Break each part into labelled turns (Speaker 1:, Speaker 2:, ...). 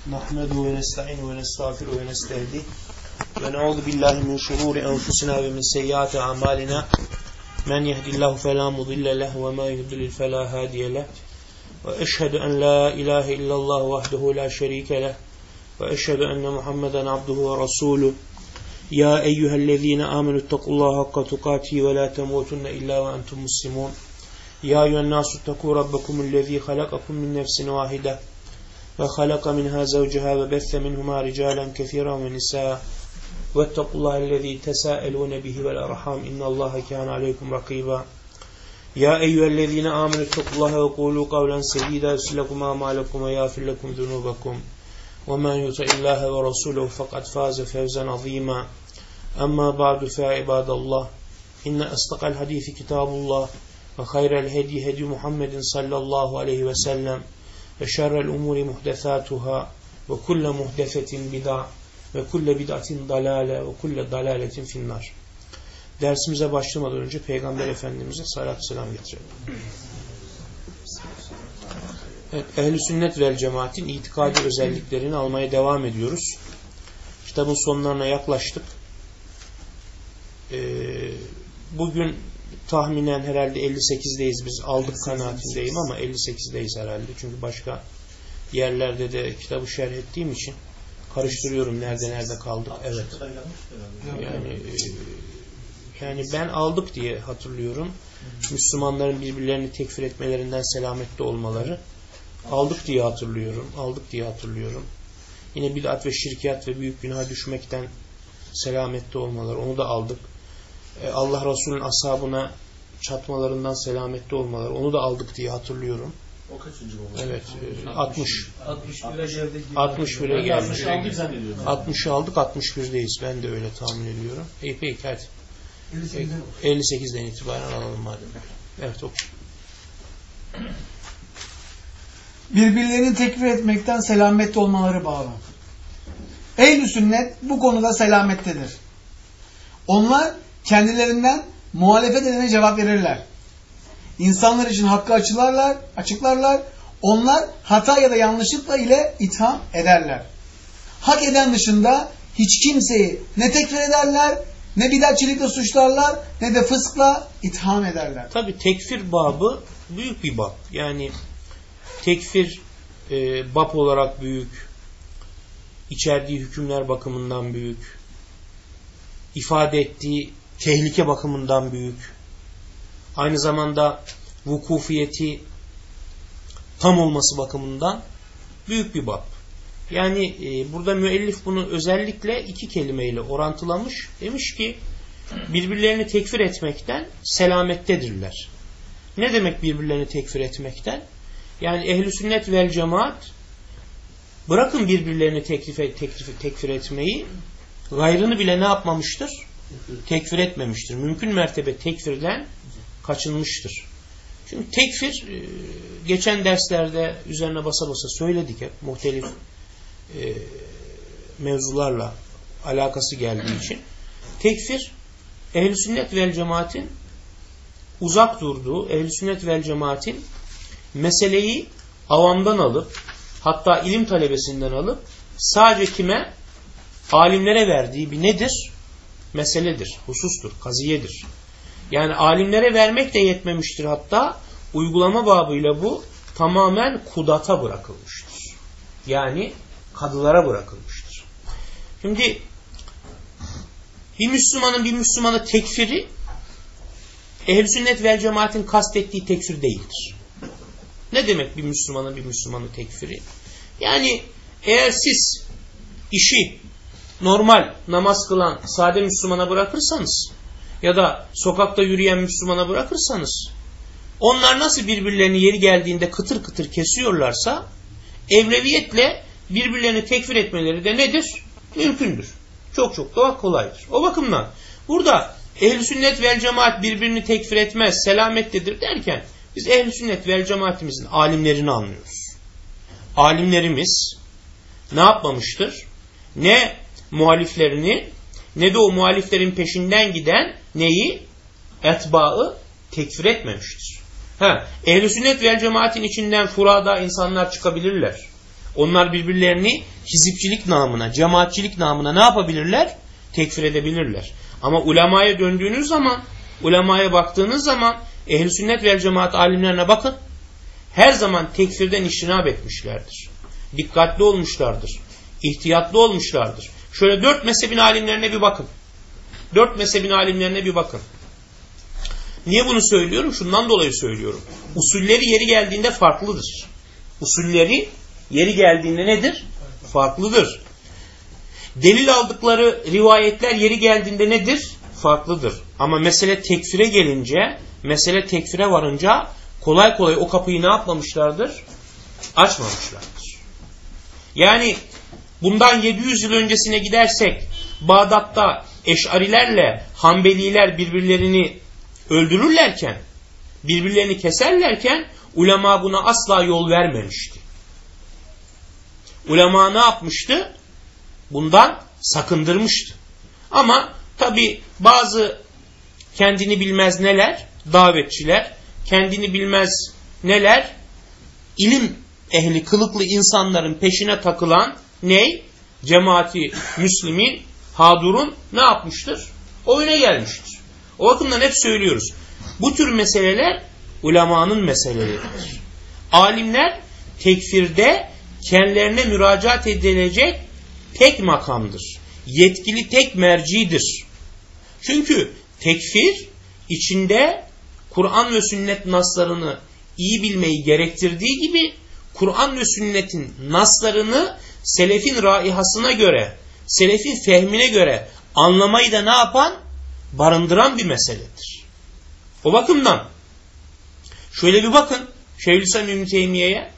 Speaker 1: نحمده ونستعينه ونستغفره ونستهديه ونعوذ بالله من شرور أنفسنا ومن سيئات أعمالنا من يهد الله فلا مضل له وما يضلل فلا هادي له وأشهد أن لا إله إلا الله وحده لا شريك له وأشهد أن محمدا عبده ورسوله يا أيها الذين آمنوا اتقوا الله حق تقاته ولا تموتن إلا وأنتم مسلمون يا أيها الناس اتقوا ربكم الذي خلقكم من نفس واحدة وخلق منها زوجها وبث منهما رجالا كثيرا ونساء واتقوا الله الذي تساءلون به والأرحام إن الله كان عليكم رقيبا يا أيها الذين آمنوا اتقوا الله وقولوا قولا سديدا يصلح لكم أعمالكم ويغفر لكم ذنوبكم ومن يطع الله ورسوله فقد فاز فوزا عظيما أما بعد فعباد الله إن أصدق الحديث كتاب الله وخير الهدي هدي محمد صلى الله عليه وسلم وشر الأمور محدثاتها وكل محدثة بدعة وكل بدعة ضلالة وكل ضلالة في النار. Dersimize başlamadan önce Peygamber Efendimiz'e salatü selam getirelim. Evet, Ehl-i Sünnet vel Cemaat'in itikadi özelliklerini almaya devam ediyoruz. Kitabın sonlarına yaklaştık. Bugün tahminen herhalde 58'deyiz. Biz aldık kanaatindeyim ama 58'deyiz herhalde. Çünkü başka yerlerde de kitabı şerh ettiğim için karıştırıyorum nerede kaldık. Evet. Yani ben aldık diye hatırlıyorum. Müslümanların birbirlerini tekfir etmelerinden selamette olmaları. Aldık diye hatırlıyorum. Yine bid'at ve şirkiyat ve büyük günaha düşmekten selamette olmaları. Onu da aldık. Allah Resulü'nün ashabına çatmalarından selamette olmaları. Onu da aldık diye hatırlıyorum.
Speaker 2: O kaçıncı oldu?
Speaker 1: Evet. 61'e gelmiş. 60'ı aldık, 61'deyiz. Ben de öyle tahmin ediyorum. Peki hadi. 58'den itibaren alalım madem. Evet, oku.
Speaker 3: Birbirlerini tekfir etmekten selamette olmaları bağlı. Ehl-i Sünnet bu konuda selamettedir. Onlar kendilerinden muhalefet edene cevap verirler. İnsanlar için hakkı açıklarlar. Onlar hata ya da yanlışlıkla ile itham ederler. Hak eden dışında hiç kimseyi ne tekfir ederler, ne bid'atçılıkla suçlarlar, ne de fıskla itham ederler.
Speaker 1: Tabi tekfir babı büyük bir bab. Yani tekfir bab olarak büyük, içerdiği hükümler bakımından büyük, ifade ettiği tehlike bakımından büyük, aynı zamanda vukufiyeti tam olması bakımından büyük bir bab. Yani burada müellif bunu özellikle iki kelimeyle orantılamış. Demiş ki birbirlerini tekfir etmekten selamettedirler. Ne demek birbirlerini tekfir etmekten? Yani Ehl-i Sünnet vel Cemaat bırakın birbirlerini tekfir etmeyi, gayrını bile ne yapmamıştır? Tekfir etmemiştir. Mümkün mertebe tekfirden kaçınmıştır. Çünkü tekfir geçen derslerde üzerine basa basa söyledik hep muhtelif mevzularla alakası geldiği için. Tekfir Ehl-i Sünnet vel Cemaat'in uzak durduğu, Ehl-i Sünnet vel Cemaat'in meseleyi avamdan alıp hatta ilim talebesinden alıp sadece kime? Alimlere verdiği bir nedir? Meseledir, husustur, kaziyedir. Yani alimlere vermek de yetmemiştir, hatta uygulama babıyla bu tamamen kudata bırakılmıştır. Yani kadılara bırakılmıştır. Şimdi bir Müslümanı tekfiri Ehl-i Sünnet vel Cemaat'in kastettiği tekfir değildir. Ne demek bir Müslümanı tekfiri? Yani eğer siz işi normal namaz kılan sade Müslümana bırakırsanız ya da sokakta yürüyen Müslümana bırakırsanız onlar nasıl birbirlerini yeri geldiğinde kıtır kıtır kesiyorlarsa evleviyetle birbirlerini tekfir etmeleri de nedir? Mümkündür. Çok daha kolaydır. O bakımdan burada Ehl-i Sünnet vel Cemaat birbirini tekfir etmez, selamettedir derken biz Ehl-i Sünnet vel Cemaatimizin alimlerini anlıyoruz. Alimlerimiz ne yapmamıştır? Ne muhaliflerini ne de o muhaliflerin peşinden giden neyi? Etbaı tekfir etmemiştir. Ehl-i Sünnet vel Cemaat'in içinden furada insanlar çıkabilirler. Onlar birbirlerini hizipçilik namına, cemaatçilik namına ne yapabilirler? Tekfir edebilirler. Ama ulemaya döndüğünüz zaman, ulemaya baktığınız zaman ehl-i sünnet vel cemaat alimlerine bakın. Her zaman tekfirden iştinab etmişlerdir. Dikkatli olmuşlardır. İhtiyatlı olmuşlardır. Şöyle 4 mezhebin alimlerine bir bakın. 4 mezhebin alimlerine bir bakın. Niye bunu söylüyorum? Şundan dolayı söylüyorum. Usulleri yeri geldiğinde farklıdır. Usulleri yeri geldiğinde nedir? Farklıdır. Delil aldıkları rivayetler yeri geldiğinde nedir? Farklıdır. Ama mesele tekfire gelince, mesele tekfire varınca kolay kolay o kapıyı ne yapmamışlardır? Açmamışlardır. Yani bundan 700 yıl öncesine gidersek Bağdat'ta Eş'arilerle Hanbeliler birbirlerini öldürürlerken, birbirlerini keserlerken ulema buna asla yol vermemişti. Ulema ne yapmıştı? Bundan sakındırmıştı. Ama tabi bazı kendini bilmez neler, davetçiler, kendini bilmez neler, ilim ehli kılıklı insanların peşine takılan ney? Cemaati Müslümin, Hadur'un ne yapmıştır? Oyuna gelmiştir. O bakımdan hep söylüyoruz. Bu tür meseleler ulemanın meseleleridir. Alimler tekfirde kendilerine müracaat edilecek tek makamdır. Yetkili tek mercidir. Çünkü tekfir içinde Kur'an ve sünnet naslarını iyi bilmeyi gerektirdiği gibi Kur'an ve sünnetin naslarını selefin raihasına göre, selefin fehmine göre anlamayı da ne yapan? Barındıran bir meseledir. O bakımdan şöyle bir bakın Şeyhülislam İbn Teymiye'ye.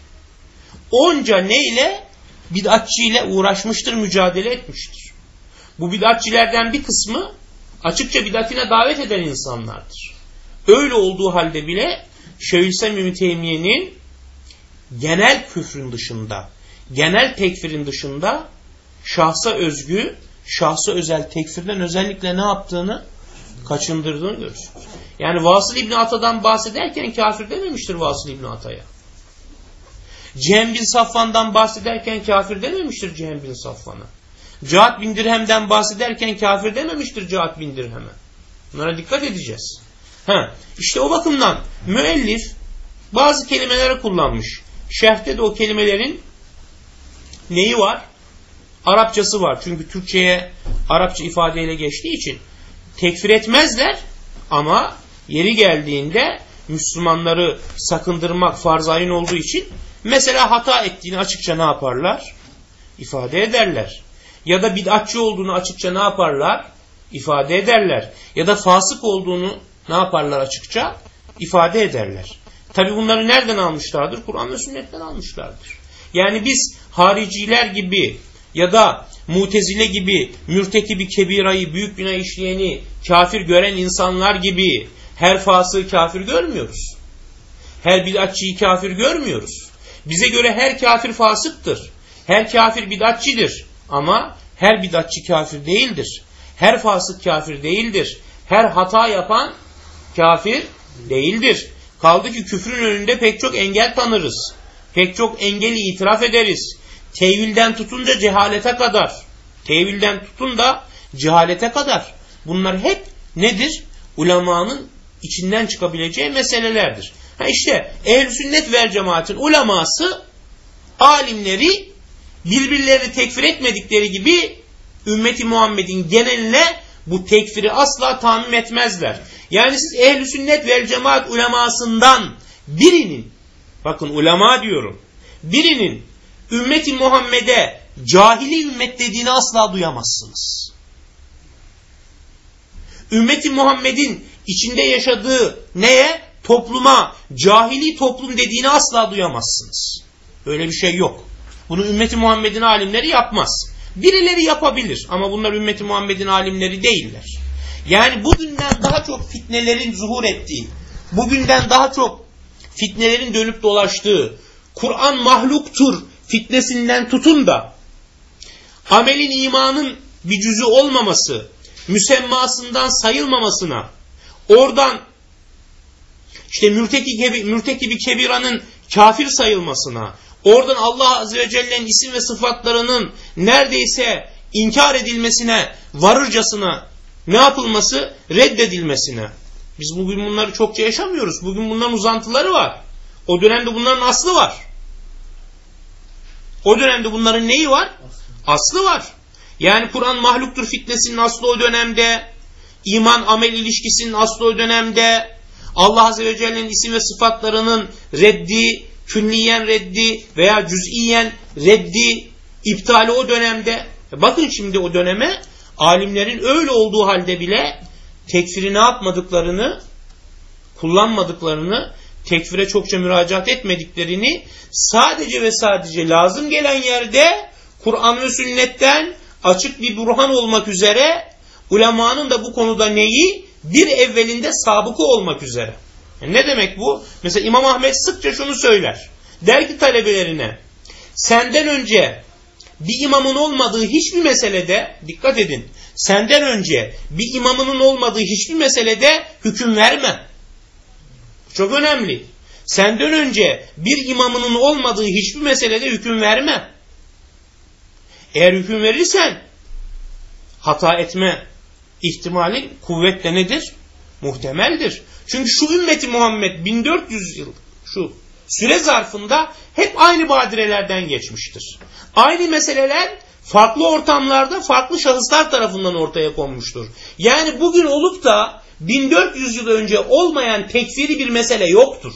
Speaker 1: Onca neyle? Bid'atçı ile uğraşmıştır, mücadele etmiştir. Bu bid'atçilerden bir kısmı açıkça bid'atine davet eden insanlardır. Öyle olduğu halde bile Şeyhülislam İbn Teymiye'nin genel küfrün dışında, genel tekfirin dışında şahsa özgü, şahsa özel tekfirden özellikle ne yaptığını, kaçındırdığını görürsünüz. Yani Vasıl İbni Ata'dan bahsederken kafir dememiştir Vasıl İbni Ata'ya. Cihem bin Safvan'dan bahsederken kafir dememiştir Cihem bin Safvan'a. Cahat bin Dirhem'den bahsederken kafir dememiştir Cahat bin Dirhem'e. Bunlara dikkat edeceğiz. İşte o bakımdan müellif bazı kelimeleri kullanmış. Şerhte de o kelimelerin neyi var? Arapçası var. Çünkü Türkçe'ye Arapça ifadeyle geçtiği için tekfir etmezler ama yeri geldiğinde Müslümanları sakındırmak farz-ı olduğu için mesela hata ettiğini açıkça ne yaparlar? İfade ederler. Ya da bid'atçı olduğunu açıkça ne yaparlar? İfade ederler. Ya da fasık olduğunu ne yaparlar açıkça? İfade ederler. Tabi bunları nereden almışlardır? Kur'an ve sünnetten almışlardır. Yani biz hariciler gibi ya da mutezile gibi mürtekibi kebirayı, büyük günah işleyeni kafir gören insanlar gibi her fasığı kafir görmüyoruz. Her bid'atçıyı kafir görmüyoruz. Bize göre her kafir fasıktır. Her kafir bid'atçidir. Ama her bid'atçı kafir değildir. Her fasık kafir değildir. Her hata yapan kafir değildir. Kaldı ki küfrün önünde pek çok engel tanırız. Pek çok engeli itiraf ederiz. Tevilden tutunca cehalete kadar. Tevilden tutun da cehalete kadar. Bunlar hep nedir? Ulemanın içinden çıkabileceği meselelerdir. İşte ehl-i sünnet vel cemaatin uleması, alimleri birbirlerini tekfir etmedikleri gibi ümmeti Muhammed'in geneline bu tekfiri asla tahammül etmezler. Yani siz ehl-i sünnet vel cemaat ulemasından birinin, bakın ulema diyorum, birinin ümmeti Muhammed'e cahili ümmet dediğini asla duyamazsınız. Ümmeti Muhammed'in içinde yaşadığı neye? Topluma, cahili toplum dediğini asla duyamazsınız. Böyle bir şey yok. Bunu ümmeti Muhammed'in alimleri yapmaz. Birileri yapabilir ama bunlar ümmeti Muhammed'in alimleri değiller. Yani bugünden daha çok fitnelerin zuhur ettiği, bugünden daha çok fitnelerin dönüp dolaştığı, Kur'an mahluktur fitnesinden tutun da amelin imanın bir cüzü olmaması, müsemmasından sayılmamasına, oradan işte mürtekibi kebiranın kafir sayılmasına, oradan Allah Azze ve Celle'nin isim ve sıfatlarının neredeyse inkar edilmesine varırcasına ne yapılması? Reddedilmesine. Biz bugün bunları çokça yaşamıyoruz. Bugün bunların uzantıları var. O dönemde bunların aslı var. O dönemde bunların neyi var? Aslı var. Yani Kur'an mahluktur fitnesinin aslı o dönemde. İman amel ilişkisinin aslı o dönemde. Allah Azze ve Celle'nin isim ve sıfatlarının reddi, külliyen reddi veya cüz'iyen reddi, iptali o dönemde. Bakın şimdi o döneme, alimlerin öyle olduğu halde bile tekfiri ne yapmadıklarını, kullanmadıklarını, tekfire çokça müracaat etmediklerini, sadece ve sadece lazım gelen yerde Kur'an ve sünnetten açık bir burhan olmak üzere, ulemanın da bu konuda neyi? Bir evvelinde sabıkı olmak üzere. Yani ne demek bu? Mesela İmam Ahmed sıkça şunu söyler. Der ki talebelerine, senden önce bir imamın olmadığı hiçbir meselede, dikkat edin, senden önce bir imamının olmadığı hiçbir meselede hüküm verme. Çok önemli. Senden önce bir imamının olmadığı hiçbir meselede hüküm verme. Eğer hüküm verirsen hata etme ihtimalin kuvvetle nedir? Muhtemeldir. Çünkü şu ümmeti Muhammed 1400 yıl şu süre zarfında hep aynı badirelerden geçmiştir. Aynı meseleler farklı ortamlarda farklı şahıslar tarafından ortaya konmuştur. Yani bugün olup da 1400 yıl önce olmayan tekfiri bir mesele yoktur.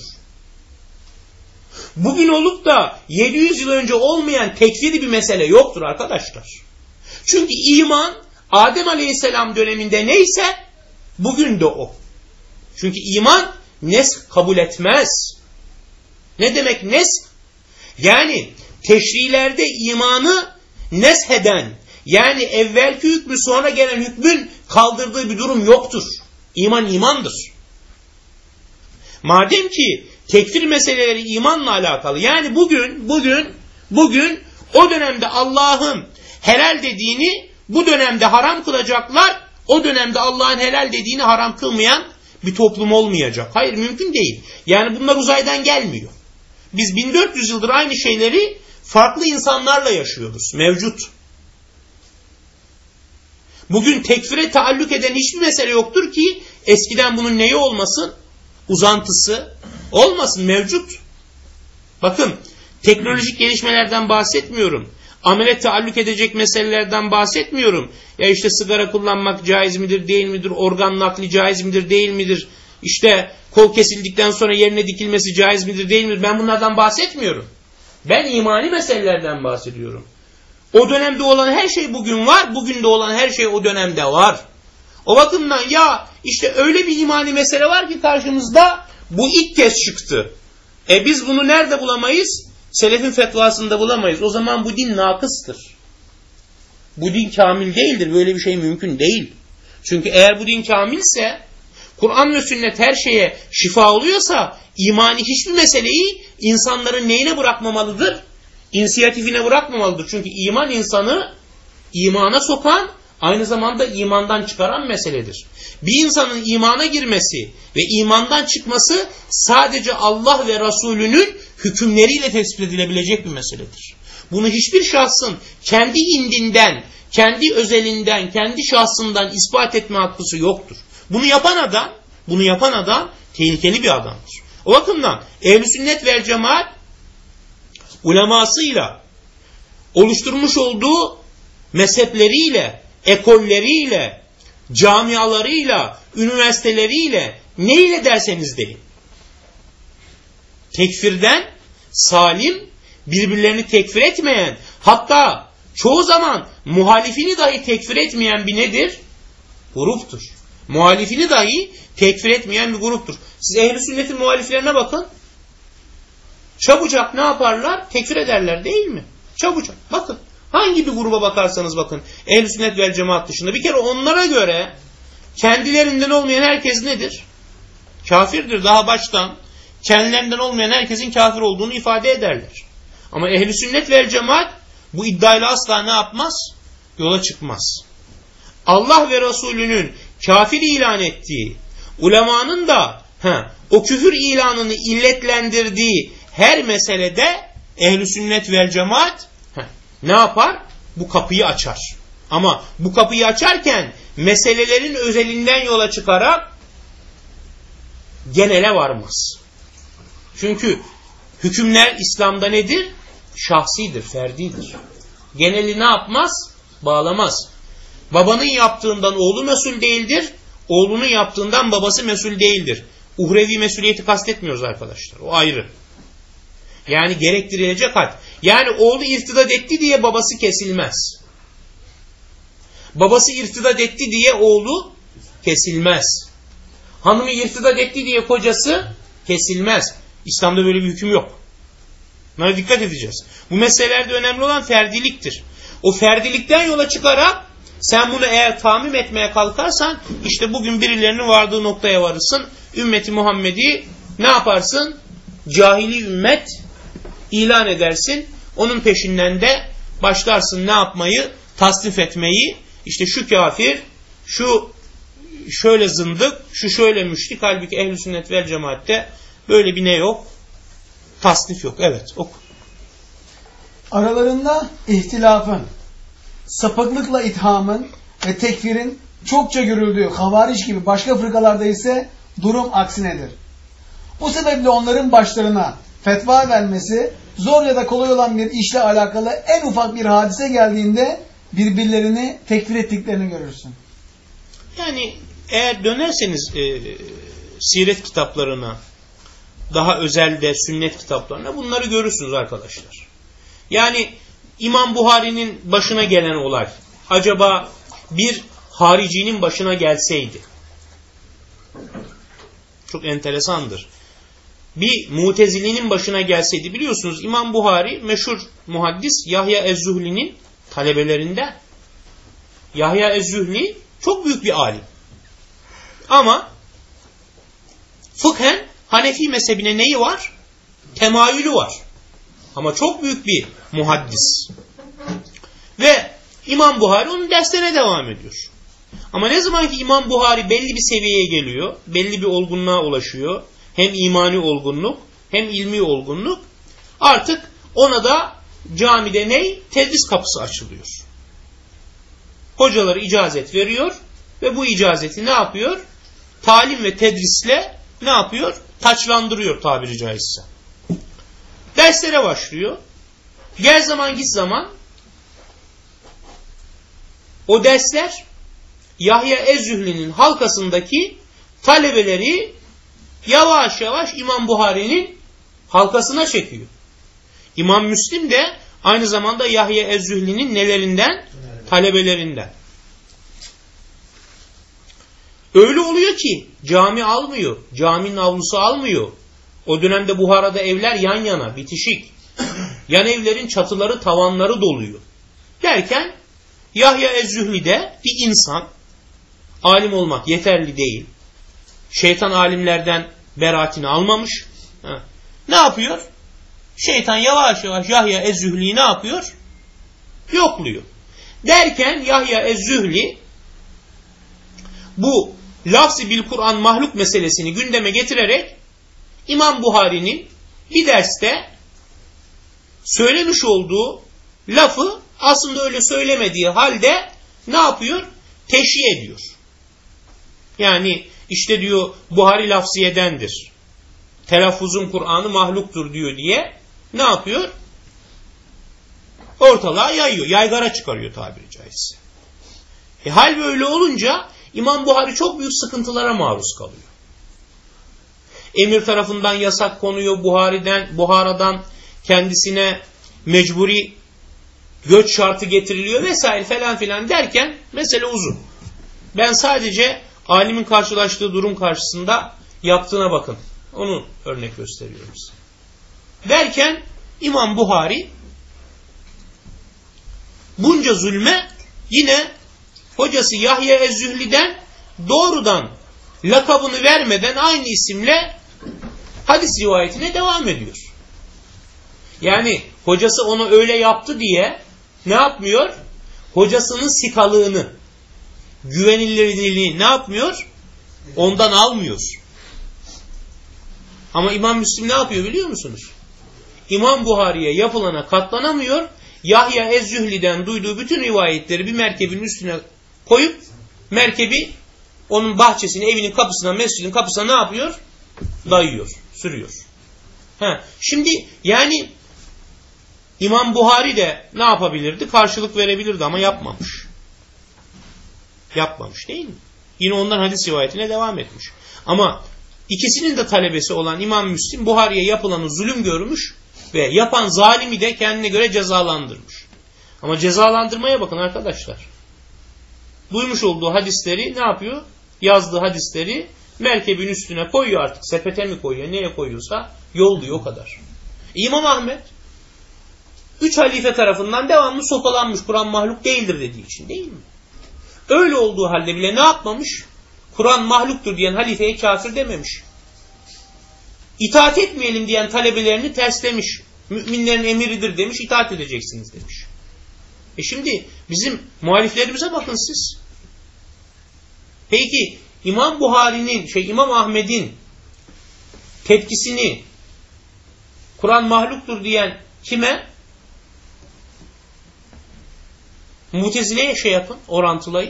Speaker 1: Bugün olup da 700 yıl önce olmayan tekfiri bir mesele yoktur arkadaşlar. Çünkü iman Adem Aleyhisselam döneminde neyse bugün de o. Çünkü iman nesk kabul etmez. Ne demek nesk? Yani teşrilerde imanı nesheden, yani evvelki hükmü sonra gelen hükmün kaldırdığı bir durum yoktur. İman imandır. Madem ki tekfir meseleleri imanla alakalı, yani bugün o dönemde Allah'ın helal dediğini bu dönemde haram kılacaklar, o dönemde Allah'ın helal dediğini haram kılmayan bir toplum olmayacak. Hayır, mümkün değil. Yani bunlar uzaydan gelmiyor. Biz 1400 yıldır aynı şeyleri farklı insanlarla yaşıyoruz. Mevcut. Bugün tekfire taalluk eden hiçbir mesele yoktur ki eskiden bunun neyi olmasın? Uzantısı olmasın, mevcut. Bakın, teknolojik gelişmelerden bahsetmiyorum. Amele taalluk edecek meselelerden bahsetmiyorum. Ya işte sigara kullanmak caiz midir, değil midir? Organ nakli caiz midir, değil midir? İşte kol kesildikten sonra yerine dikilmesi caiz midir, değil midir? Ben bunlardan bahsetmiyorum. Ben imani meselelerden bahsediyorum. O dönemde olan her şey bugün var, bugün de olan her şey o dönemde var. O bakımdan ya işte öyle bir imani mesele var ki karşımızda, bu ilk kez çıktı. Biz bunu nerede bulamayız? Selefin fetvasında bulamayız. O zaman bu din nakıstır. Bu din kamil değildir. Böyle bir şey mümkün değil. Çünkü eğer bu din kamilse, Kur'an ve sünnet her şeye şifa oluyorsa, imani hiçbir meseleyi insanların neyine bırakmamalıdır? İnisiyatifine bırakmamalıdır. Çünkü iman insanı imana sokan, aynı zamanda imandan çıkaran meseledir. Bir insanın imana girmesi ve imandan çıkması sadece Allah ve Resulünün hükümleriyle tespit edilebilecek bir meseledir. Bunu hiçbir şahsın kendi indinden, kendi özelinden, kendi şahsından ispat etme hakkısı yoktur. Bunu yapan adam tehlikeli bir adamdır. O bakımdan Ehl-i Sünnet vel Cemaat ulemasıyla oluşturmuş olduğu mezhepleriyle, ekolleriyle, camialarıyla, üniversiteleriyle, neyle derseniz deyin, tekfirden salim, birbirlerini tekfir etmeyen, hatta çoğu zaman muhalifini dahi tekfir etmeyen bir nedir? Gruptur. Muhalifini dahi tekfir etmeyen bir gruptur. Siz Ehl-i Sünnet'in muhaliflerine bakın. Çabucak ne yaparlar? Tekfir ederler, değil mi? Çabucak. Bakın. Hangi bir gruba bakarsanız bakın. Ehl-i Sünnet vel Cemaat dışında. Bir kere onlara göre kendilerinden olmayan herkes nedir? Kafirdir. Daha baştan kendilerinden olmayan herkesin kafir olduğunu ifade ederler. Ama Ehl-i Sünnet vel Cemaat bu iddiayla asla ne yapmaz? Yola çıkmaz. Allah ve Resulünün kafir ilan ettiği, ulemanın da o küfür ilanını illetlendirdiği her meselede Ehl-i sünnet vel cemaat ne yapar? Bu kapıyı açar. Ama bu kapıyı açarken meselelerin özelinden yola çıkarak genele varmaz. Çünkü hükümler İslam'da nedir? Şahsidir, ferdidir. Geneli ne yapmaz? Bağlamaz. Babanın yaptığından oğlu mesul değildir. Oğlunun yaptığından babası mesul değildir. Uhrevi mesuliyeti kastetmiyoruz arkadaşlar. O ayrı. Yani gerektirilecek had. Yani oğlu irtidat etti diye babası kesilmez. Babası irtidat etti diye oğlu kesilmez. Hanımı irtidat etti diye kocası kesilmez. İslam'da böyle bir hüküm yok. Buna dikkat edeceğiz. Bu meselelerde önemli olan ferdiliktir. O ferdilikten yola çıkarak sen bunu eğer tamim etmeye kalkarsan işte bugün birilerinin vardığı noktaya varırsın. Ümmeti Muhammed'i ne yaparsın? Cahili ümmet ilan edersin. Onun peşinden de başlarsın ne yapmayı? Tasnif etmeyi. İşte şu kafir, şu şöyle zındık, şu şöyle müşrik. Halbuki ehl-i sünnet vel cemaatte böyle bir ne yok? Tasnif yok. Evet, oku.
Speaker 3: Aralarında ihtilafın, sapıklıkla ithamın ve tekfirin çokça görüldüğü havariç gibi başka fırkalarda ise durum aksinedir. Bu sebeple onların başlarına fetva vermesi zor ya da kolay olan bir işle alakalı en ufak bir hadise geldiğinde birbirlerini tekfir ettiklerini görürsün.
Speaker 1: Yani eğer dönerseniz siret kitaplarına, daha özelde sünnet kitaplarına bunları görürsünüz arkadaşlar. Yani İmam Buhari'nin başına gelen olay acaba bir haricinin başına gelseydi çok enteresandır. Bir Mutezili'nin başına gelseydi, biliyorsunuz İmam Buhari meşhur muhaddis Yahya Ez-Zuhli'nin talebelerinden. Yahya Ez-Zuhli çok büyük bir alim. Ama fıkhen Hanefi mezhebine neyi var? Temayülü var. Ama çok büyük bir muhaddis. Ve İmam Buhari onun derslerine devam ediyor. Ama ne zaman ki İmam Buhari belli bir seviyeye geliyor, belli bir olgunluğa ulaşıyor, hem imani olgunluk hem ilmi olgunluk, artık ona da camide tedris kapısı açılıyor. Hocaları icazet veriyor ve bu icazeti ne yapıyor? Talim ve tedrisle ne yapıyor? Taçlandırıyor tabiri caizse. Derslere başlıyor. Gel zaman git zaman o dersler Yahya Ez-Zühli'nin halkasındaki talebeleri yavaş yavaş İmam Buhari'nin halkasına çekiyor. İmam Müslim de aynı zamanda Yahya Ez-Zühli'nin nelerinden? Talebelerinden. Öyle oluyor ki cami almıyor, caminin avlusu almıyor. O dönemde Buhara'da evler yan yana, bitişik. Yan evlerin çatıları, tavanları doluyor. Derken Yahya Ez-Zühli de bir insan, alim olmak yeterli değil. Şeytan alimlerden beraatini almamış. Ne yapıyor? Şeytan yavaş yavaş Yahya Ez-Zühli'yi ne yapıyor? Yokluyor. Derken Yahya Ez-Zühli bu lafz-ı bil Kur'an mahluk meselesini gündeme getirerek İmam Buhari'nin bir derste söylemiş olduğu lafı aslında öyle söylemediği halde ne yapıyor? Teşhih ediyor. Yani işte diyor Buhari lafziyedendir. Telaffuzun Kur'an'ı mahluktur diyor diye ne yapıyor? Ortalığa yayıyor. Yaygara çıkarıyor tabiri caizse. Hal böyle olunca İmam Buhari çok büyük sıkıntılara maruz kalıyor. Emir tarafından yasak konuyor, Buhara'dan kendisine mecburi göç şartı getiriliyor vesaire falan filan derken mesele uzun. Ben sadece alimin karşılaştığı durum karşısında yaptığına bakın. Onu örnek gösteriyorum size. Derken İmam Buhari bunca zulme yine hocası Yahya Ez-Zühli'den doğrudan lakabını vermeden aynı isimle hadis rivayetine devam ediyor. Yani hocası onu öyle yaptı diye ne yapmıyor? Hocasının sikalığını, güvenilirliğini ne yapmıyor? Ondan almıyor. Ama İmam Müslim ne yapıyor biliyor musunuz? İmam Buhari'ye yapılana katlanamıyor. Yahya Ez-Zühli'den duyduğu bütün rivayetleri bir merkebin üstüne koyup merkebi onun bahçesine, evinin kapısına, mescidin kapısına ne yapıyor? Dayıyor, sürüyor. Şimdi yani İmam Buhari de ne yapabilirdi? Karşılık verebilirdi ama yapmamış. Yapmamış değil mi? Yine ondan hadis rivayetine devam etmiş. Ama ikisinin de talebesi olan İmam Müslim Buhari'ye yapılanı zulüm görmüş ve yapan zalimi de kendine göre cezalandırmış. Ama cezalandırmaya bakın arkadaşlar. Duymuş olduğu hadisleri ne yapıyor? Yazdığı hadisleri merkebin üstüne koyuyor artık. Sepete mi koyuyor, neye koyuyorsa yolluyor o kadar. İmam Ahmet 3 halife tarafından devamlı sopalanmış, Kur'an mahluk değildir dediği için, değil mi? Öyle olduğu halde bile ne yapmamış? Kur'an mahluktur diyen halifeye kafir dememiş. İtaat etmeyelim diyen talebelerini terslemiş. Müminlerin emiridir demiş, itaat edeceksiniz demiş. Şimdi bizim muhaliflerimize bakın siz. Peki İmam Buhari'nin, İmam Ahmet'in tetkisini Kur'an mahluktur diyen kime? Mutezile'ye yapın, orantılayın.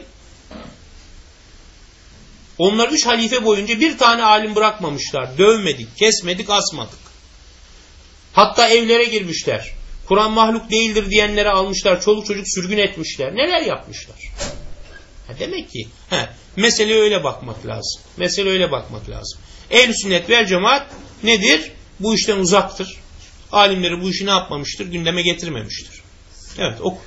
Speaker 1: Onlar 3 halife boyunca bir tane alim bırakmamışlar. Dövmedik, kesmedik, asmadık. Hatta evlere girmişler. Kur'an mahluk değildir diyenleri almışlar. Çoluk çocuk sürgün etmişler. Neler yapmışlar? Demek ki meseleye öyle bakmak lazım. Mesele öyle bakmak lazım. Ehl-i sünnet vel cemaat nedir? Bu işten uzaktır. Alimleri bu işi ne yapmamıştır? Gündeme getirmemiştir. Evet, oku.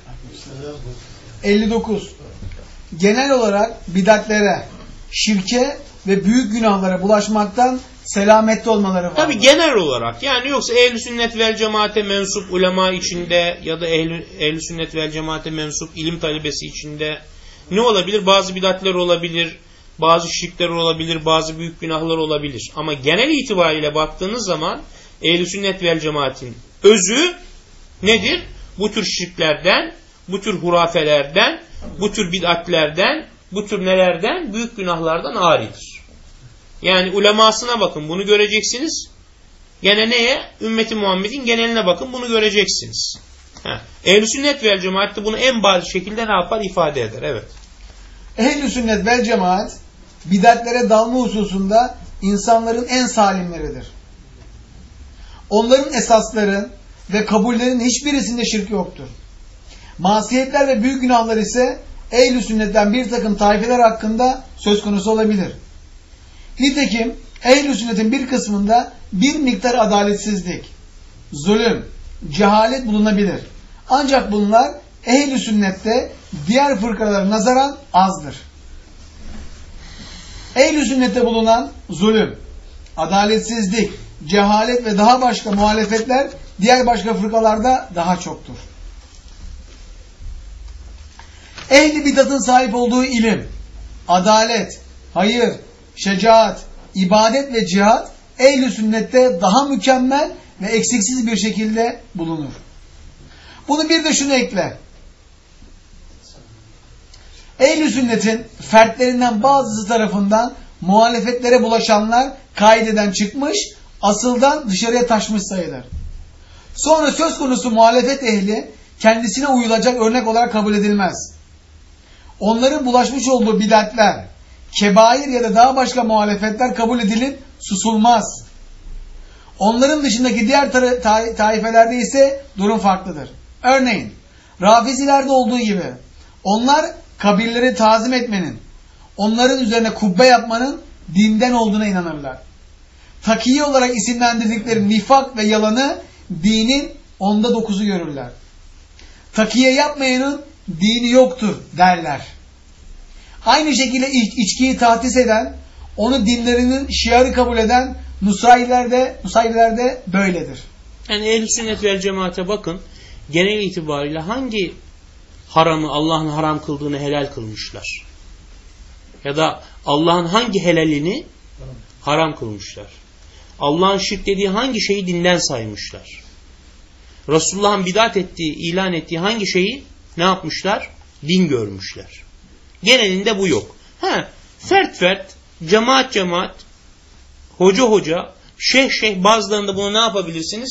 Speaker 3: 59. Genel olarak bidatlere, şirke ve büyük günahlara bulaşmaktan selametli olmaları var.
Speaker 1: Tabi genel olarak, yani yoksa ehl-i sünnet vel cemaate mensup ulema içinde ya da ehl-i sünnet vel cemaate mensup ilim talebesi içinde ne olabilir? Bazı bidatler olabilir, bazı şirkler olabilir, bazı büyük günahlar olabilir. Ama genel itibariyle baktığınız zaman ehl-i sünnet vel cemaatin özü nedir? Bu tür şirklerden, bu tür hurafelerden, bu tür bid'atlerden, bu tür nelerden? Büyük günahlardan aridir. Yani ulemasına bakın, bunu göreceksiniz. Gene neye? Ümmeti Muhammed'in geneline bakın, bunu göreceksiniz. Ehl-i sünnet vel cemaat de bunu en bariz şekilde ne yapar? İfade eder. Evet.
Speaker 3: Ehl-i sünnet vel cemaat bidatlere dalma hususunda insanların en salimleridir. Onların esasların ve kabullerin hiçbirisinde şirk yoktur. Masiyetler ve büyük günahlar ise ehl-i sünnetten bir takım taifeler hakkında söz konusu olabilir. Nitekim ehl-i sünnetin bir kısmında bir miktar adaletsizlik, zulüm, cehalet bulunabilir. Ancak bunlar ehl-i sünnette diğer fırkalara nazaran azdır. Ehl-i sünnette bulunan zulüm, adaletsizlik, cehalet ve daha başka muhalefetler diğer başka fırkalarda daha çoktur. Ehl-i bidatın sahip olduğu ilim, adalet, hayır, şecaat, ibadet ve cihat ehl-i sünnette daha mükemmel ve eksiksiz bir şekilde bulunur. Bunu bir de şunu ekle. Ehl-i sünnetin fertlerinden bazısı tarafından muhalefetlere bulaşanlar kaideden çıkmış, asıldan dışarıya taşmış sayılır. Sonra söz konusu muhalefet ehli kendisine uyulacak örnek olarak kabul edilmez. Onların bulaşmış olduğu bidatler, kebair ya da daha başka muhalefetler kabul edilip susulmaz. Onların dışındaki diğer taifelerde ise durum farklıdır. Örneğin, Rafizilerde olduğu gibi onlar kabirleri tazim etmenin, onların üzerine kubbe yapmanın dinden olduğuna inanırlar. Takiye olarak isimlendirdikleri nifak ve yalanı dinin 9'u görürler. Takiye yapmayanın dini yoktur derler. Aynı şekilde içkiyi tahsis eden, onu dinlerinin şiarı kabul eden Nusayriler de böyledir.
Speaker 1: Yani ehl-i sünnet vel cemaate bakın, genel itibariyle hangi haramı Allah'ın haram kıldığını helal kılmışlar? Ya da Allah'ın hangi helalini haram kılmışlar? Allah'ın şirk dediği hangi şeyi dinden saymışlar? Resulullah'ın bidat ettiği, ilan ettiği hangi şeyi ne yapmışlar? Din görmüşler. Genelinde bu yok. Fert, cemaat, hoca, şeyh bazılarında bunu ne yapabilirsiniz?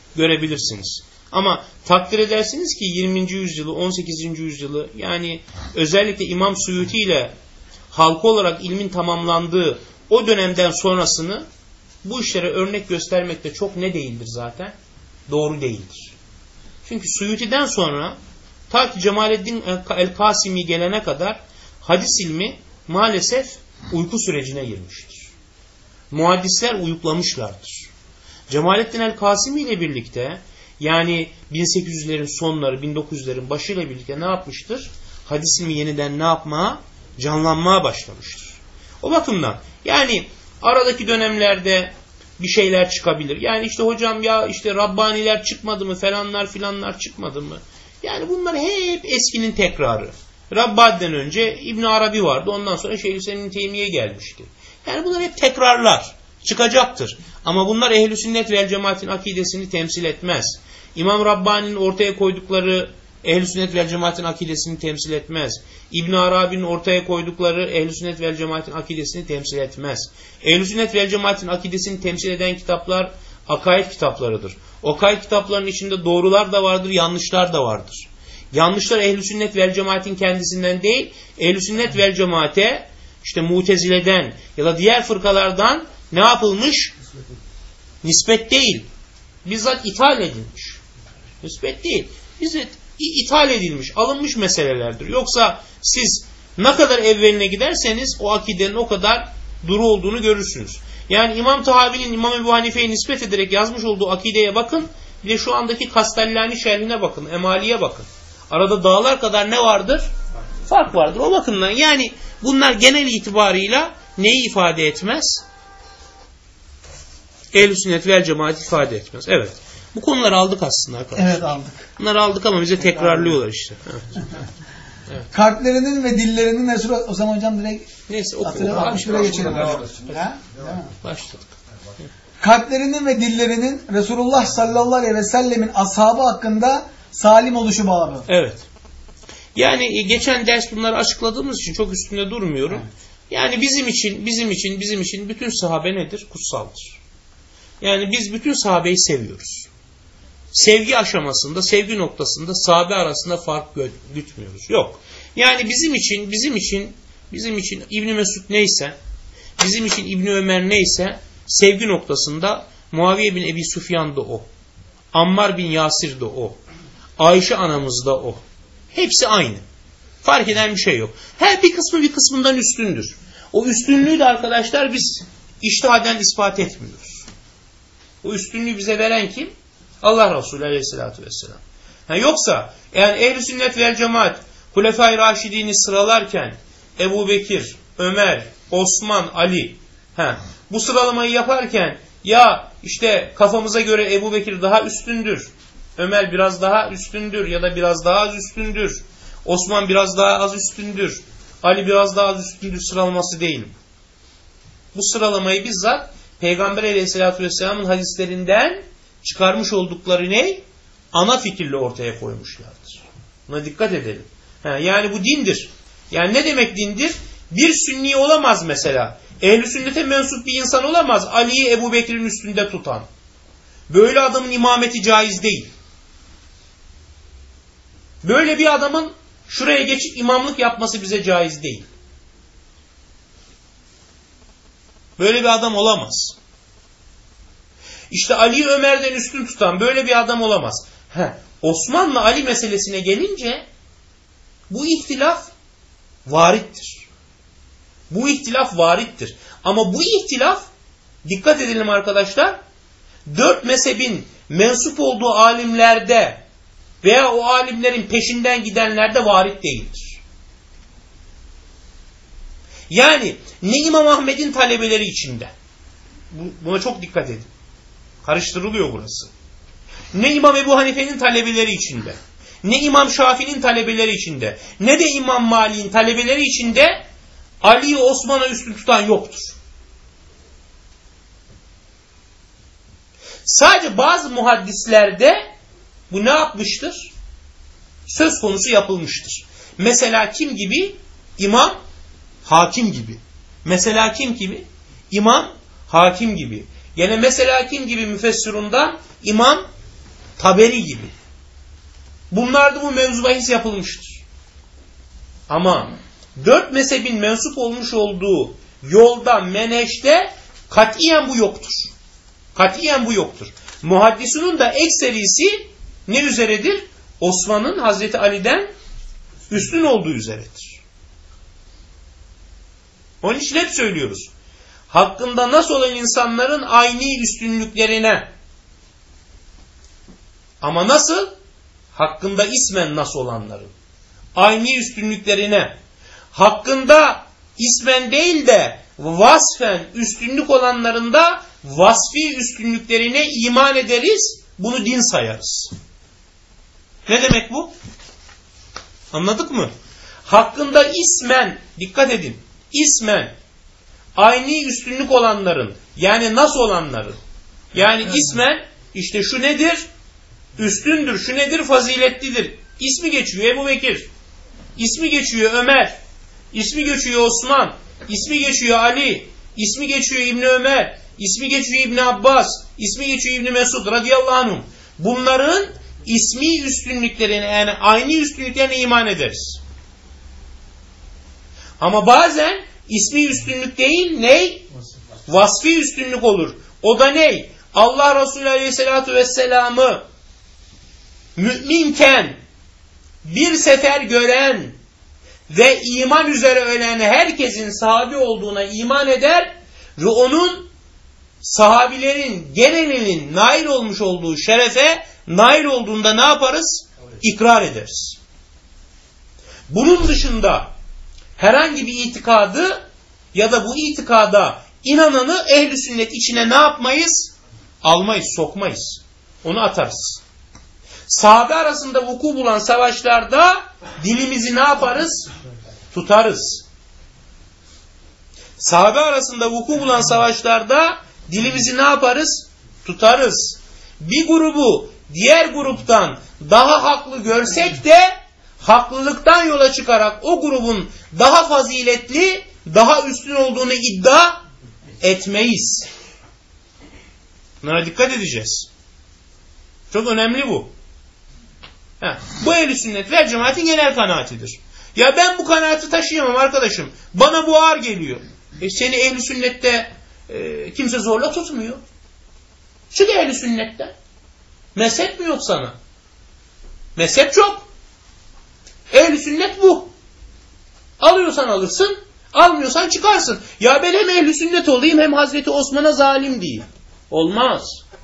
Speaker 1: görebilirsiniz. Ama takdir edersiniz ki 20. yüzyılı, 18. yüzyılı, yani özellikle İmam Suyuti ile halkı olarak ilmin tamamlandığı o dönemden sonrasını bu işlere örnek göstermek de çok ne değildir zaten? Doğru değildir. Çünkü Suyuti'den sonra ta ki Cemaleddin el-Kasimi gelene kadar hadis ilmi maalesef uyku sürecine girmiştir. Muhaddisler uyuklamışlardır. Cemaleddin el-Kasimi ile birlikte, yani 1800'lerin sonları, 1900'lerin başıyla birlikte ne yapmıştır? Hadis ilmi yeniden ne yapmaya? Canlanmaya başlamıştır. O bakımdan yani aradaki dönemlerde bir şeyler çıkabilir. Yani işte hocam ya işte Rabbaniler çıkmadı mı, falanlar filanlar çıkmadı mı? Yani bunlar hep eskinin tekrarı. Rabbani'den önce İbn Arabi vardı. Ondan sonra Şeyhülislam İbn Teymiye gelmişti. Yani bunlar hep tekrarlar. Çıkacaktır. Ama bunlar Ehl-i Sünnet vel Cemaat'in akidesini temsil etmez. İmam Rabbani'nin ortaya koydukları Ehl-i Sünnet vel Cemaat'in akidesini temsil etmez. İbn Arabi'nin ortaya koydukları Ehl-i Sünnet vel Cemaat'in akidesini temsil etmez. Ehl-i Sünnet vel Cemaat'in akidesini temsil eden kitaplar akaid kitaplarıdır. O akaid kitaplarının içinde doğrular da vardır, yanlışlar da vardır. Yanlışlar Ehl-i Sünnet vel Cemaat'in kendisinden değil, Ehl-i Sünnet vel Cemaat'e işte Mutezile'den ya da diğer fırkalardan ne yapılmış? Nispet değil. Bizzat ithal edilmiş. Nispet değil. Bizzat ithal edilmiş, alınmış meselelerdir. Yoksa siz ne kadar evveline giderseniz o akidenin o kadar duru olduğunu görürsünüz. Yani İmam Tahavi'nin İmam Ebu Hanife'ye nispet ederek yazmış olduğu akideye bakın. Bir de şu andaki Kastellani şerhine bakın. Emali'ye bakın. Arada dağlar kadar ne vardır? Fark vardır. O bakımdan yani bunlar genel itibarıyla neyi ifade etmez? Ehl-i Sünnet vel Cemaat ifade etmez. Evet. Bu konuları aldık aslında arkadaşlar.
Speaker 3: Evet aldık.
Speaker 1: Bunları aldık ama bize tekrarlıyorlar işte. Evet.
Speaker 3: Evet. Kalplerinin ve dillerinin Resulü... O zaman hocam direkt...
Speaker 1: Neyse oku.
Speaker 3: 61'e geçelim.
Speaker 1: Başladık.
Speaker 3: Kalplerinin ve dillerinin Resulullah sallallahu aleyhi ve sellemin ashabı hakkında salim oluşu babı.
Speaker 1: Evet. Yani geçen ders bunları açıkladığımız için çok üstünde durmuyorum. Evet. Yani bizim için bütün sahabe nedir? Kutsaldır. Yani biz bütün sahabeyi seviyoruz. Sevgi aşamasında, sevgi noktasında sahabe arasında fark gütmüyoruz. Yok. Yani bizim için İbn Mesud neyse, bizim için İbn Ömer neyse, sevgi noktasında Muaviye bin Ebi Süfyan da o. Ammar bin Yasir de o. Ayşe anamız da o. Hepsi aynı. Fark eden bir şey yok. Her bir kısmı bir kısmından üstündür. O üstünlüğü de arkadaşlar biz içtihaden ispat etmiyoruz. O üstünlüğü bize veren kim? Allah Resulü Aleyhisselatü Vesselam. Yoksa yani Ehl-i Sünnet vel Cemaat Hulefai Raşidini sıralarken Ebu Bekir, Ömer, Osman, Ali bu sıralamayı yaparken ya işte kafamıza göre Ebu Bekir daha üstündür, Ömer biraz daha üstündür ya da biraz daha az üstündür, Osman biraz daha az üstündür, Ali biraz daha az üstündür sıralaması değil. Bu sıralamayı bizzat Peygamber Aleyhisselatü Vesselam'ın hadislerinden çıkarmış oldukları ana fikirle ortaya koymuşlardır. Buna dikkat edelim. Yani bu dindir. Yani ne demek dindir? Bir sünni olamaz mesela. Ehl-i sünnete mensup bir insan olamaz. Ali'yi Ebu Bekir'in üstünde tutan. Böyle adamın imameti caiz değil. Böyle bir adamın şuraya geçip imamlık yapması bize caiz değil. Böyle bir adam olamaz. İşte Ali'yi Ömer'den üstün tutan böyle bir adam olamaz. Osman'la Ali meselesine gelince bu ihtilaf varittir. Bu ihtilaf varittir. Ama bu ihtilaf, dikkat edelim arkadaşlar, 4 mezhebin mensup olduğu alimlerde veya o alimlerin peşinden gidenlerde varit değildir. Yani ne İmam Ahmed'in talebeleri içinde, buna çok dikkat edin, karıştırılıyor burası, ne İmam Ebu Hanife'nin talebeleri içinde, ne İmam Şafii'nin talebeleri içinde, ne de İmam Malik'in talebeleri içinde Ali'yi Osman'a üstün tutan yoktur. Sadece bazı muhaddislerde bu ne yapmıştır? Söz konusu yapılmıştır. Mesela kim gibi? İmam Hakim gibi. Mesela kim gibi? İmam Hakim gibi. Gene mesela kim gibi müfessirundan? İmam Taberi gibi. Bunlarda bu mevzu bahis yapılmıştır. Ama 4 mezhebin mensup olmuş olduğu yolda, menheçte katiyen bu yoktur. Katiyen bu yoktur. Muhaddisunun da ekserisi ne üzeredir? Osman'ın Hazreti Ali'den üstün olduğu üzeredir. Onun için hep söylüyoruz. Hakkında nas olan insanların ayni üstünlüklerine, ama nasıl? Hakkında ismen nas olanların ayni üstünlüklerine, hakkında ismen değil de vasfen üstünlük olanların da vasfi üstünlüklerine iman ederiz. Bunu din sayarız. Ne demek bu? Anladık mı? Hakkında ismen, dikkat edin, ismen ayni üstünlük olanların, yani nas olanların, yani ismen işte şu nedir? Üstündür, şu nedir? Faziletlidir. İsmi geçiyor Ebu Bekir, ismi geçiyor Ömer, ismi geçiyor Osman, ismi geçiyor Ali, ismi geçiyor İbni Ömer, ismi geçiyor İbni Abbas, ismi geçiyor İbni Mesud radıyallahu anhum. Bunların ismi üstünlüklerine, yani aynı üstünlüklerine iman ederiz. Ama bazen ismi üstünlük değil, ney? Vasfi üstünlük olur. O da ney? Allah Resulü Aleyhisselatü Vesselam'ı müminken bir sefer gören ve iman üzere ölen herkesin sahabi olduğuna iman eder ve onun sahabilerin genelinin nail olmuş olduğu şerefe nail olduğunda ne yaparız? İkrar ederiz. Bunun dışında herhangi bir itikadı ya da bu itikada inananı ehl-i sünnet içine ne yapmayız? Almayız, sokmayız. Onu atarız. Sahabe arasında vuku bulan savaşlarda dilimizi ne yaparız? Tutarız. Sahabe arasında vuku bulan savaşlarda dilimizi ne yaparız? Tutarız. Bir grubu diğer gruptan daha haklı görsek de haklılıktan yola çıkarak o grubun daha faziletli, daha üstün olduğunu iddia etmeyiz. Bunlara dikkat edeceğiz. Çok önemli bu. Bu ehl-i sünnet ve cemaatin genel kanaatidir. Ya ben bu kanaati taşıyamam arkadaşım. Bana bu ağır geliyor. Seni ehl-i sünnette kimse zorla tutmuyor. Çık ehl-i sünnetten. Mezhep mi yok sana? Mezhep çok. Ehl-i sünnet bu. Alıyorsan alırsın, almıyorsan çıkarsın. Ya ben hem ehl-i sünnet olayım hem Hazreti Osman'a zalim diyeyim. Olmaz.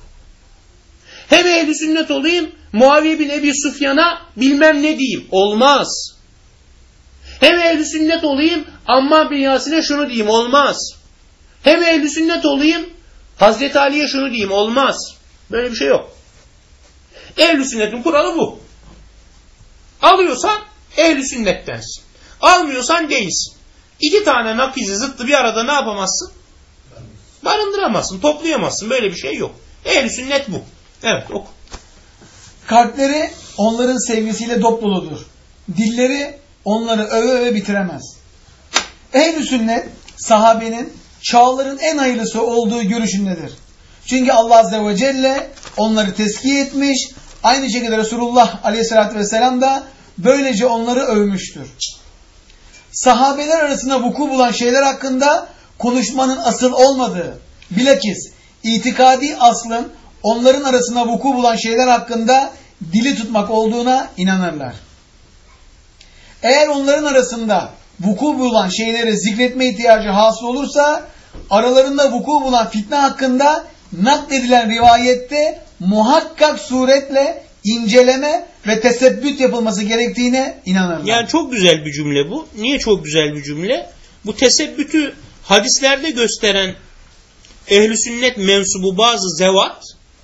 Speaker 1: Hem ehl-i sünnet olayım, Muaviye bin Ebi Süfyan'a bilmem ne diyeyim. Olmaz. Hem ehl-i sünnet olayım, Ammar bin Yasin'e şunu diyeyim. Olmaz. Hem ehl-i sünnet olayım, Hazreti Ali'ye şunu diyeyim. Olmaz. Böyle bir şey yok. Ehl-i sünnetin kuralı bu. Alıyorsan ehl-i sünnettensin. Almıyorsan değilsin. İki tane nakizi zıttı bir arada ne yapamazsın? Barındıramazsın, toplayamazsın. Böyle bir şey yok. Ehl-i sünnet bu. Evet, oku.
Speaker 3: Kalpleri onların sevgisiyle dopdoludur. Dilleri onları öve öve bitiremez. Ehl-i sünnet sahabenin çağların en hayırlısı olduğu görüşündedir. Çünkü Allah Azze ve Celle onları tezkiye etmiş. Aynı şekilde Resulullah Aleyhisselatü Vesselam da böylece onları övmüştür. Sahabeler arasında vuku bulan şeyler hakkında konuşmanın asıl olmadığı, bilakis itikadi aslın onların arasında vuku bulan şeyler hakkında dili tutmak olduğuna inanırlar. Eğer onların arasında vuku bulan şeyleri zikretme ihtiyacı hasıl olursa, aralarında vuku bulan fitne hakkında nakledilen rivayette muhakkak suretle inceleme ve tesebbüt yapılması gerektiğine inanırlar.
Speaker 1: Yani çok güzel bir cümle bu. Niye çok güzel bir cümle? Bu tesebbütü hadislerde gösteren ehl-i sünnet mensubu bazı zevat,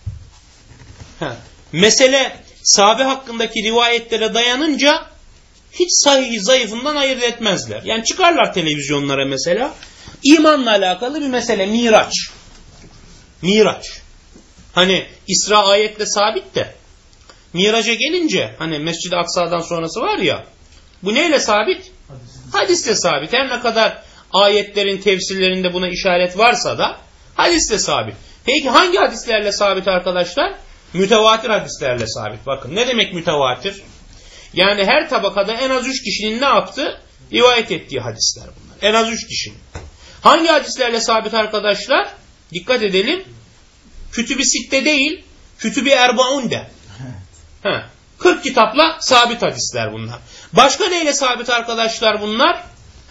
Speaker 1: mesele sahabe hakkındaki rivayetlere dayanınca hiç sahih zayıfından ayırt etmezler. Yani çıkarlar televizyonlara mesela. İmanla alakalı bir mesele, Miraç. Miraç. Hani İsra ayetle sabit de Miraç'a gelince hani Mescid-i Aksa'dan sonrası var ya, bu neyle sabit? Hadisle sabit. Her ne kadar ayetlerin tefsirlerinde buna işaret varsa da hadisle sabit. Peki hangi hadislerle sabit arkadaşlar? Mütevatir hadislerle sabit. Bakın ne demek mütevatir? Yani her tabakada en az 3 kişinin ne yaptı? Rivayet ettiği hadisler bunlar. En az 3 kişinin. Hangi hadislerle sabit arkadaşlar? Dikkat edelim. Kütüb-i Sitte değil, Kütüb-i Erbaun de. 40 kitapla sabit hadisler bunlar. Başka neyle sabit arkadaşlar bunlar?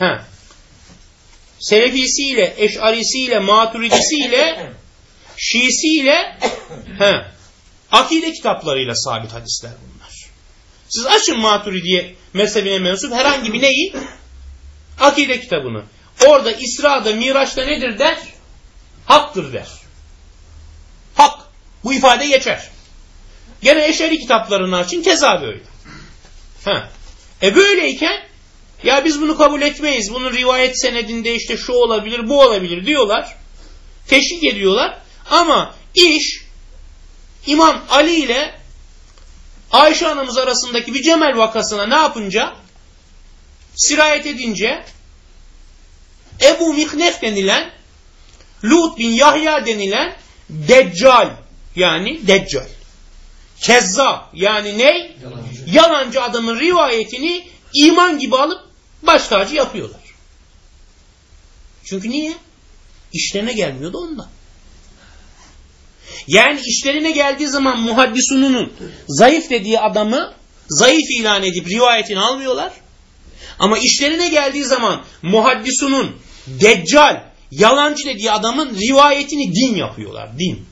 Speaker 1: Selefisiyle, Eş'arisiyle, Maturidisiyle, Şiisiyle, akide kitaplarıyla sabit hadisler bunlar. Siz açın Maturidiye mezhebine mensup herhangi bir neyi? Akide kitabını. Orada İsra'da, Miraç'ta nedir der? Haktır der. Hak. Bu ifade geçer. Gene Eş'ari kitaplarını açın keza böyle. Böyleyken ya biz bunu kabul etmeyiz. Bunun rivayet senedinde işte şu olabilir, bu olabilir diyorlar. Teşvik ediyorlar. Ama iş İmam Ali ile Ayşe anamız arasındaki bir Cemel vakasına ne yapınca? Sirayet edince Ebu Mihnef denilen Lut bin Yahya denilen Deccal yani Deccal. Kezzab yani ne? Yalancı adamın rivayetini iman gibi alıp baş tacı yapıyorlar. Çünkü niye? İşlerine gelmiyordu ondan. Yani işlerine geldiği zaman muhaddisunun zayıf dediği adamı zayıf ilan edip rivayetini almıyorlar. Ama işlerine geldiği zaman muhaddisunun deccal, yalancı dediği adamın rivayetini din yapıyorlar. Din.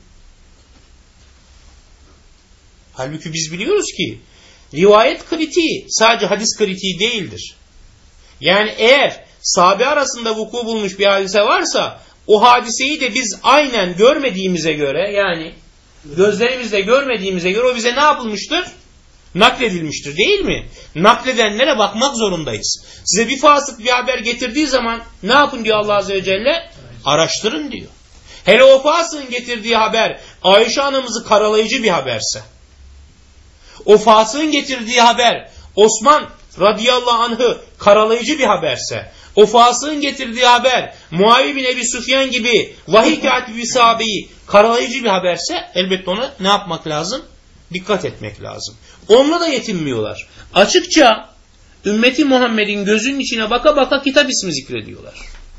Speaker 1: Halbuki biz biliyoruz ki rivayet kritiği sadece hadis kritiği değildir. Yani eğer sahabe arasında vuku bulmuş bir hadise varsa o hadiseyi de biz aynen görmediğimize göre yani gözlerimizle görmediğimize göre o bize ne yapılmıştır? Nakledilmiştir değil mi? Nakledenlere bakmak zorundayız. Size bir fasık bir haber getirdiği zaman ne yapın diyor Allah Azze ve Celle? Araştırın diyor. Hele o fasığın getirdiği haber Ayşe anamızı karalayıcı bir haberse, o fasığın getirdiği haber Osman radıyallahu anh'ı karalayıcı bir haberse, o fasığın getirdiği haber Muaviye bin Ebi Süfyan gibi vahiy katibi sahabeyi karalayıcı bir haberse elbette ona ne yapmak lazım? Dikkat etmek lazım. Onunla da yetinmiyorlar. Açıkça ümmeti Muhammed'in gözünün içine baka baka kitap ismi zikrediyorlar.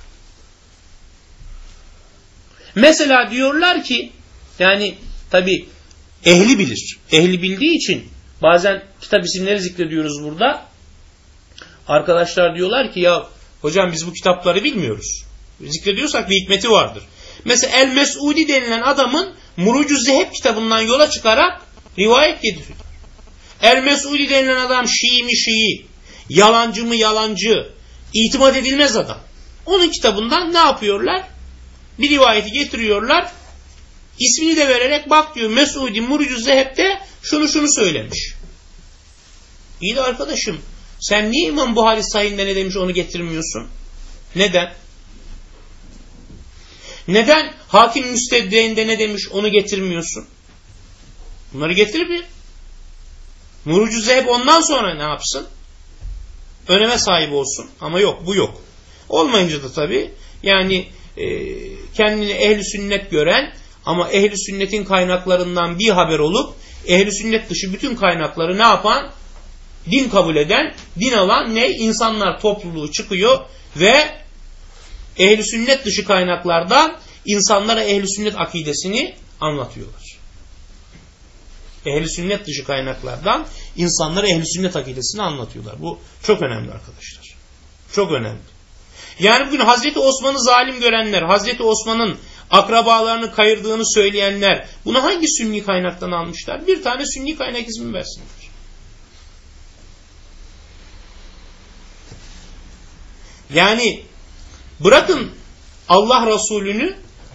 Speaker 1: Mesela diyorlar ki yani tabi ehli bilir. Ehli bildiği için bazen kitap isimleri zikrediyoruz burada. Arkadaşlar diyorlar ki ya hocam biz bu kitapları bilmiyoruz. Zikrediyorsak bir hikmeti vardır. Mesela El-Mes'udi denilen adamın Murucu Zeheb kitabından yola çıkarak rivayet getiriyor. El-Mes'udi denilen adam Şii mi Şii, yalancı mı yalancı, itimat edilmez adam. Onun kitabından ne yapıyorlar? Bir rivayeti getiriyorlar. İsmini de vererek bak diyor Mes'udi Murucu Zeheb'de şunu söylemiş. İyi de arkadaşım sen niye İmam Buhari Sahih'inde ne demiş onu getirmiyorsun? Neden? Neden Hakim Müstedre'inde ne demiş onu getirmiyorsun? Bunları getir bir. Murucu Zeheb ondan sonra ne yapsın? Öneme sahip olsun. Ama yok bu yok. Olmayınca da tabii yani kendini ehli sünnet gören ama ehli sünnetin kaynaklarından bir haber olup ehli sünnet dışı bütün kaynakları ne yapan? Din kabul eden, din alan ne? İnsanlar topluluğu çıkıyor ve ehli sünnet dışı kaynaklardan insanlara ehli sünnet akidesini anlatıyorlar. Ehli sünnet dışı kaynaklardan insanlara ehli sünnet akidesini anlatıyorlar. Bu çok önemli arkadaşlar. Çok önemli. Yani bugün Hazreti Osman'ı zalim görenler, Hazreti Osman'ın akrabalarını kayırdığını söyleyenler bunu hangi sünni kaynaktan almışlar? Bir tane sünni kaynak ismi versinler. Yani bırakın Allah Resulü'nü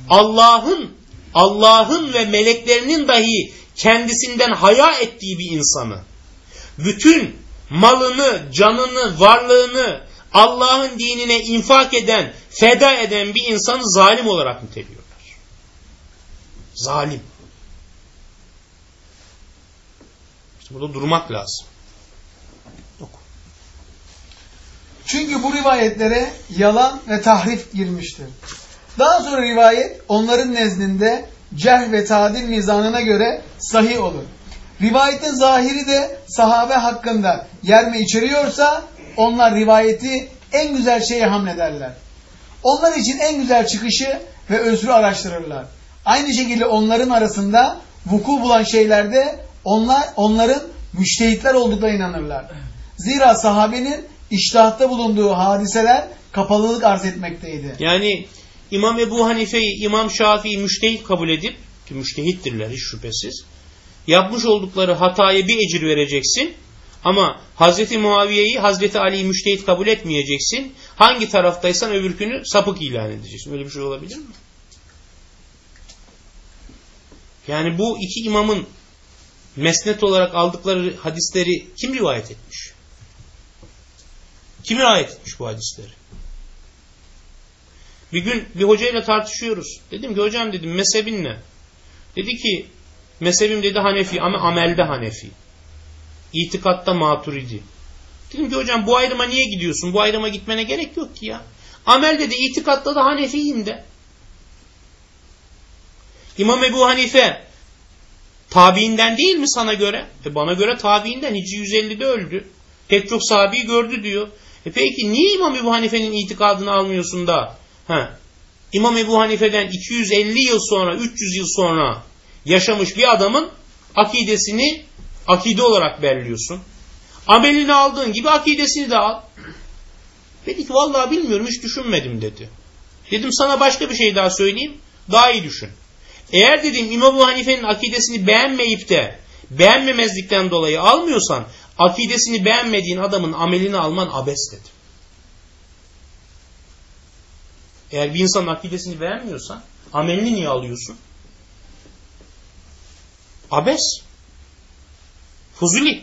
Speaker 1: Allah'ın ve meleklerinin dahi kendisinden haya ettiği bir insanı, bütün malını, canını, varlığını Allah'ın dinine infak eden, feda eden bir insanı zalim olarak niteliyorlar. Zalim. İşte burada durmak lazım.
Speaker 3: Çünkü bu rivayetlere yalan ve tahrif girmiştir. Daha sonra rivayet onların nezdinde cerh ve tadil mizanına göre sahih olur. Rivayetin zahiri de sahabe hakkında yer mi içeriyorsa onlar rivayeti en güzel şeye hamlederler. Onlar için en güzel çıkışı ve özrü araştırırlar. Aynı şekilde onların arasında vuku bulan şeylerde onların müştehitler olduklarına inanırlar. Zira sahabenin içtihatta bulunduğu hadiseler kapalılık arz etmekteydi.
Speaker 1: Yani İmam Ebu Hanife'yi, İmam Şafii'yi müştehit kabul edip, ki müştehittirler hiç şüphesiz, yapmış oldukları hataya bir ecir vereceksin ama Hazreti Muaviye'yi, Hazreti Ali'yi müştehit kabul etmeyeceksin. Hangi taraftaysan öbürkünü sapık ilan edeceksin. Öyle bir şey olabilir mi? Yani bu iki imamın mesnet olarak aldıkları hadisleri kim rivayet etmiş? Kim rivayet etmiş bu hadisleri? Bir gün bir hocayla tartışıyoruz. Dedim ki hocam dedim mezhebin ne? Dedi ki mezhebim dedi Hanefi ama amelde Hanefi. İtikatta Maturidi. Dedim ki hocam bu ayrıma niye gidiyorsun? Bu ayrıma gitmene gerek yok ki ya. Amelde de itikatta da Hanefiyim de. İmam Ebu Hanife tabiinden değil mi sana göre? Bana göre tabiinden. Hicri 150'de öldü. Pek çok sahabeyi gördü diyor. Peki niye İmam Ebu Hanife'nin itikadını almıyorsun da? İmam Ebu Hanife'den 250 yıl sonra, 300 yıl sonra yaşamış bir adamın akidesini akide olarak belliyorsun. Amelini aldığın gibi akidesini de al. Dedi ki vallahi bilmiyorum hiç düşünmedim dedi. Dedim sana başka bir şey daha söyleyeyim. Daha iyi düşün. Eğer dedim İmam Ebu Hanife'nin akidesini beğenmeyip de beğenmemezlikten dolayı almıyorsan akidesini beğenmediğin adamın amelini alman abes dedim. Eğer bir insanın akidesini beğenmiyorsan amelini niye alıyorsun? Abes. Fuzuli.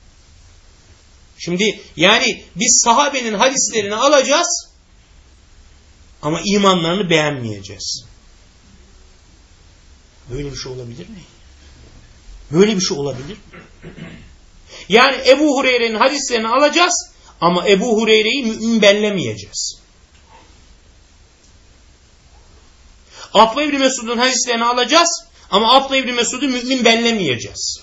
Speaker 1: Şimdi yani biz sahabenin hadislerini alacağız ama imanlarını beğenmeyeceğiz. Böyle bir şey olabilir mi? Böyle bir şey olabilir mi? Yani Ebu Hureyre'nin hadislerini alacağız ama Ebu Hureyre'yi mümin bellemeyeceğiz. Abdullah İbni Mesud'un hadislerini alacağız ama Abdullah İbni Mesud'u mümin bellemeyeceğiz.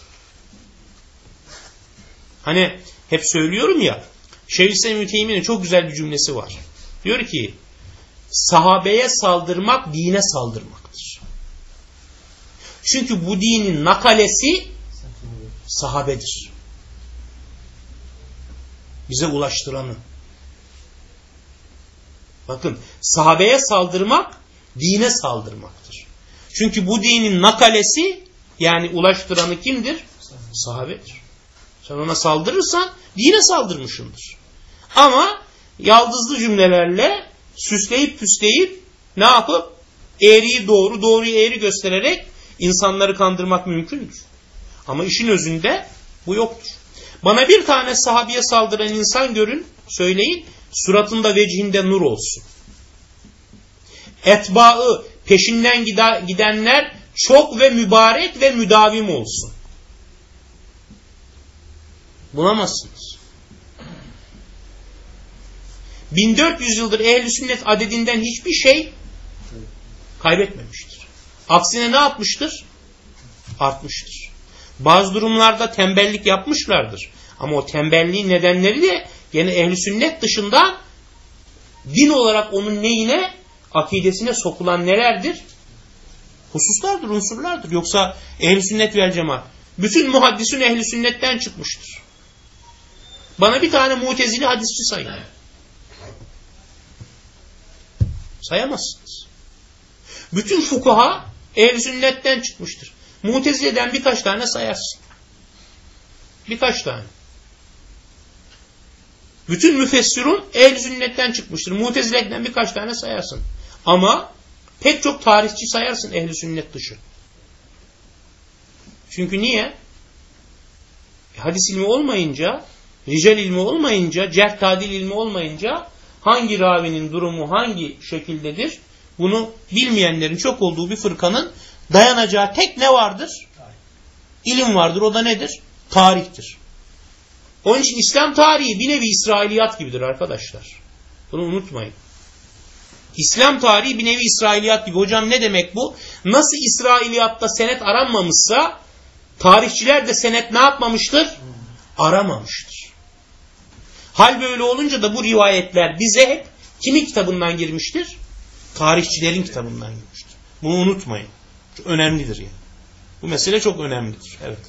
Speaker 1: Hani hep söylüyorum ya, Şeyhülislam İbni Teymiye'nin çok güzel bir cümlesi var. Diyor ki, sahabeye saldırmak dine saldırmaktır. Çünkü bu dinin nakalesi sahabedir. Bize ulaştıranı. Bakın, sahabeye saldırmak dine saldırmaktır. Çünkü bu dinin nakalesi yani ulaştıranı kimdir? Sahabedir. Sen ona saldırırsan dine saldırmışsındır. Ama yaldızlı cümlelerle süsleyip püsleyip ne yapıp eğriyi doğru, doğruyu eğri göstererek insanları kandırmak mümkündür. Ama işin özünde bu yoktur. Bana bir tane sahabeye saldıran insan görün, söyleyin, suratında vecihinde nur olsun. Etbaı, peşinden gidenler çok ve mübarek ve müdavim olsun. Bulamazsınız. 1400 yıldır ehl-i sünnet adedinden hiçbir şey kaybetmemiştir. Aksine ne yapmıştır? Artmıştır. Bazı durumlarda tembellik yapmışlardır. Ama o tembelliğin nedenleri de gene ehl-i sünnet dışında din olarak onun neyine? Akidesine sokulan nelerdir? Hususlardır, unsurlardır. Yoksa ehl-i sünnet vel cemaat. Bütün muhaddisun ehl-i sünnetten çıkmıştır. Bana bir tane mutezili hadisçi sayın. Sayamazsınız. Bütün fukaha ehl-i sünnetten çıkmıştır. Mutezile'den birkaç tane sayarsın. Birkaç tane. Bütün müfessirun ehl-i sünnetten çıkmıştır. Mutezile'den birkaç tane sayarsın. Ama pek çok tarihçi sayarsın ehl-i sünnet dışı. Çünkü niye? Hadis ilmi olmayınca, rical ilmi olmayınca, cerh tadil ilmi olmayınca hangi ravinin durumu hangi şekildedir? Bunu bilmeyenlerin çok olduğu bir fırkanın dayanacağı tek ne vardır? İlim vardır. O da nedir? Tarihtir. Onun için İslam tarihi bir nevi İsrailiyat gibidir arkadaşlar. Bunu unutmayın. İslam tarihi bir nevi İsrailiyat gibi. Hocam ne demek bu? Nasıl İsrailiyatta senet aranmamışsa tarihçiler de senet ne yapmamıştır? Aramamıştır. Hal böyle olunca da bu rivayetler bize hep kimin kitabından girmiştir? Tarihçilerin kitabından girmiştir. Bunu unutmayın. Çok önemlidir yani. Bu mesele çok önemlidir. Evet.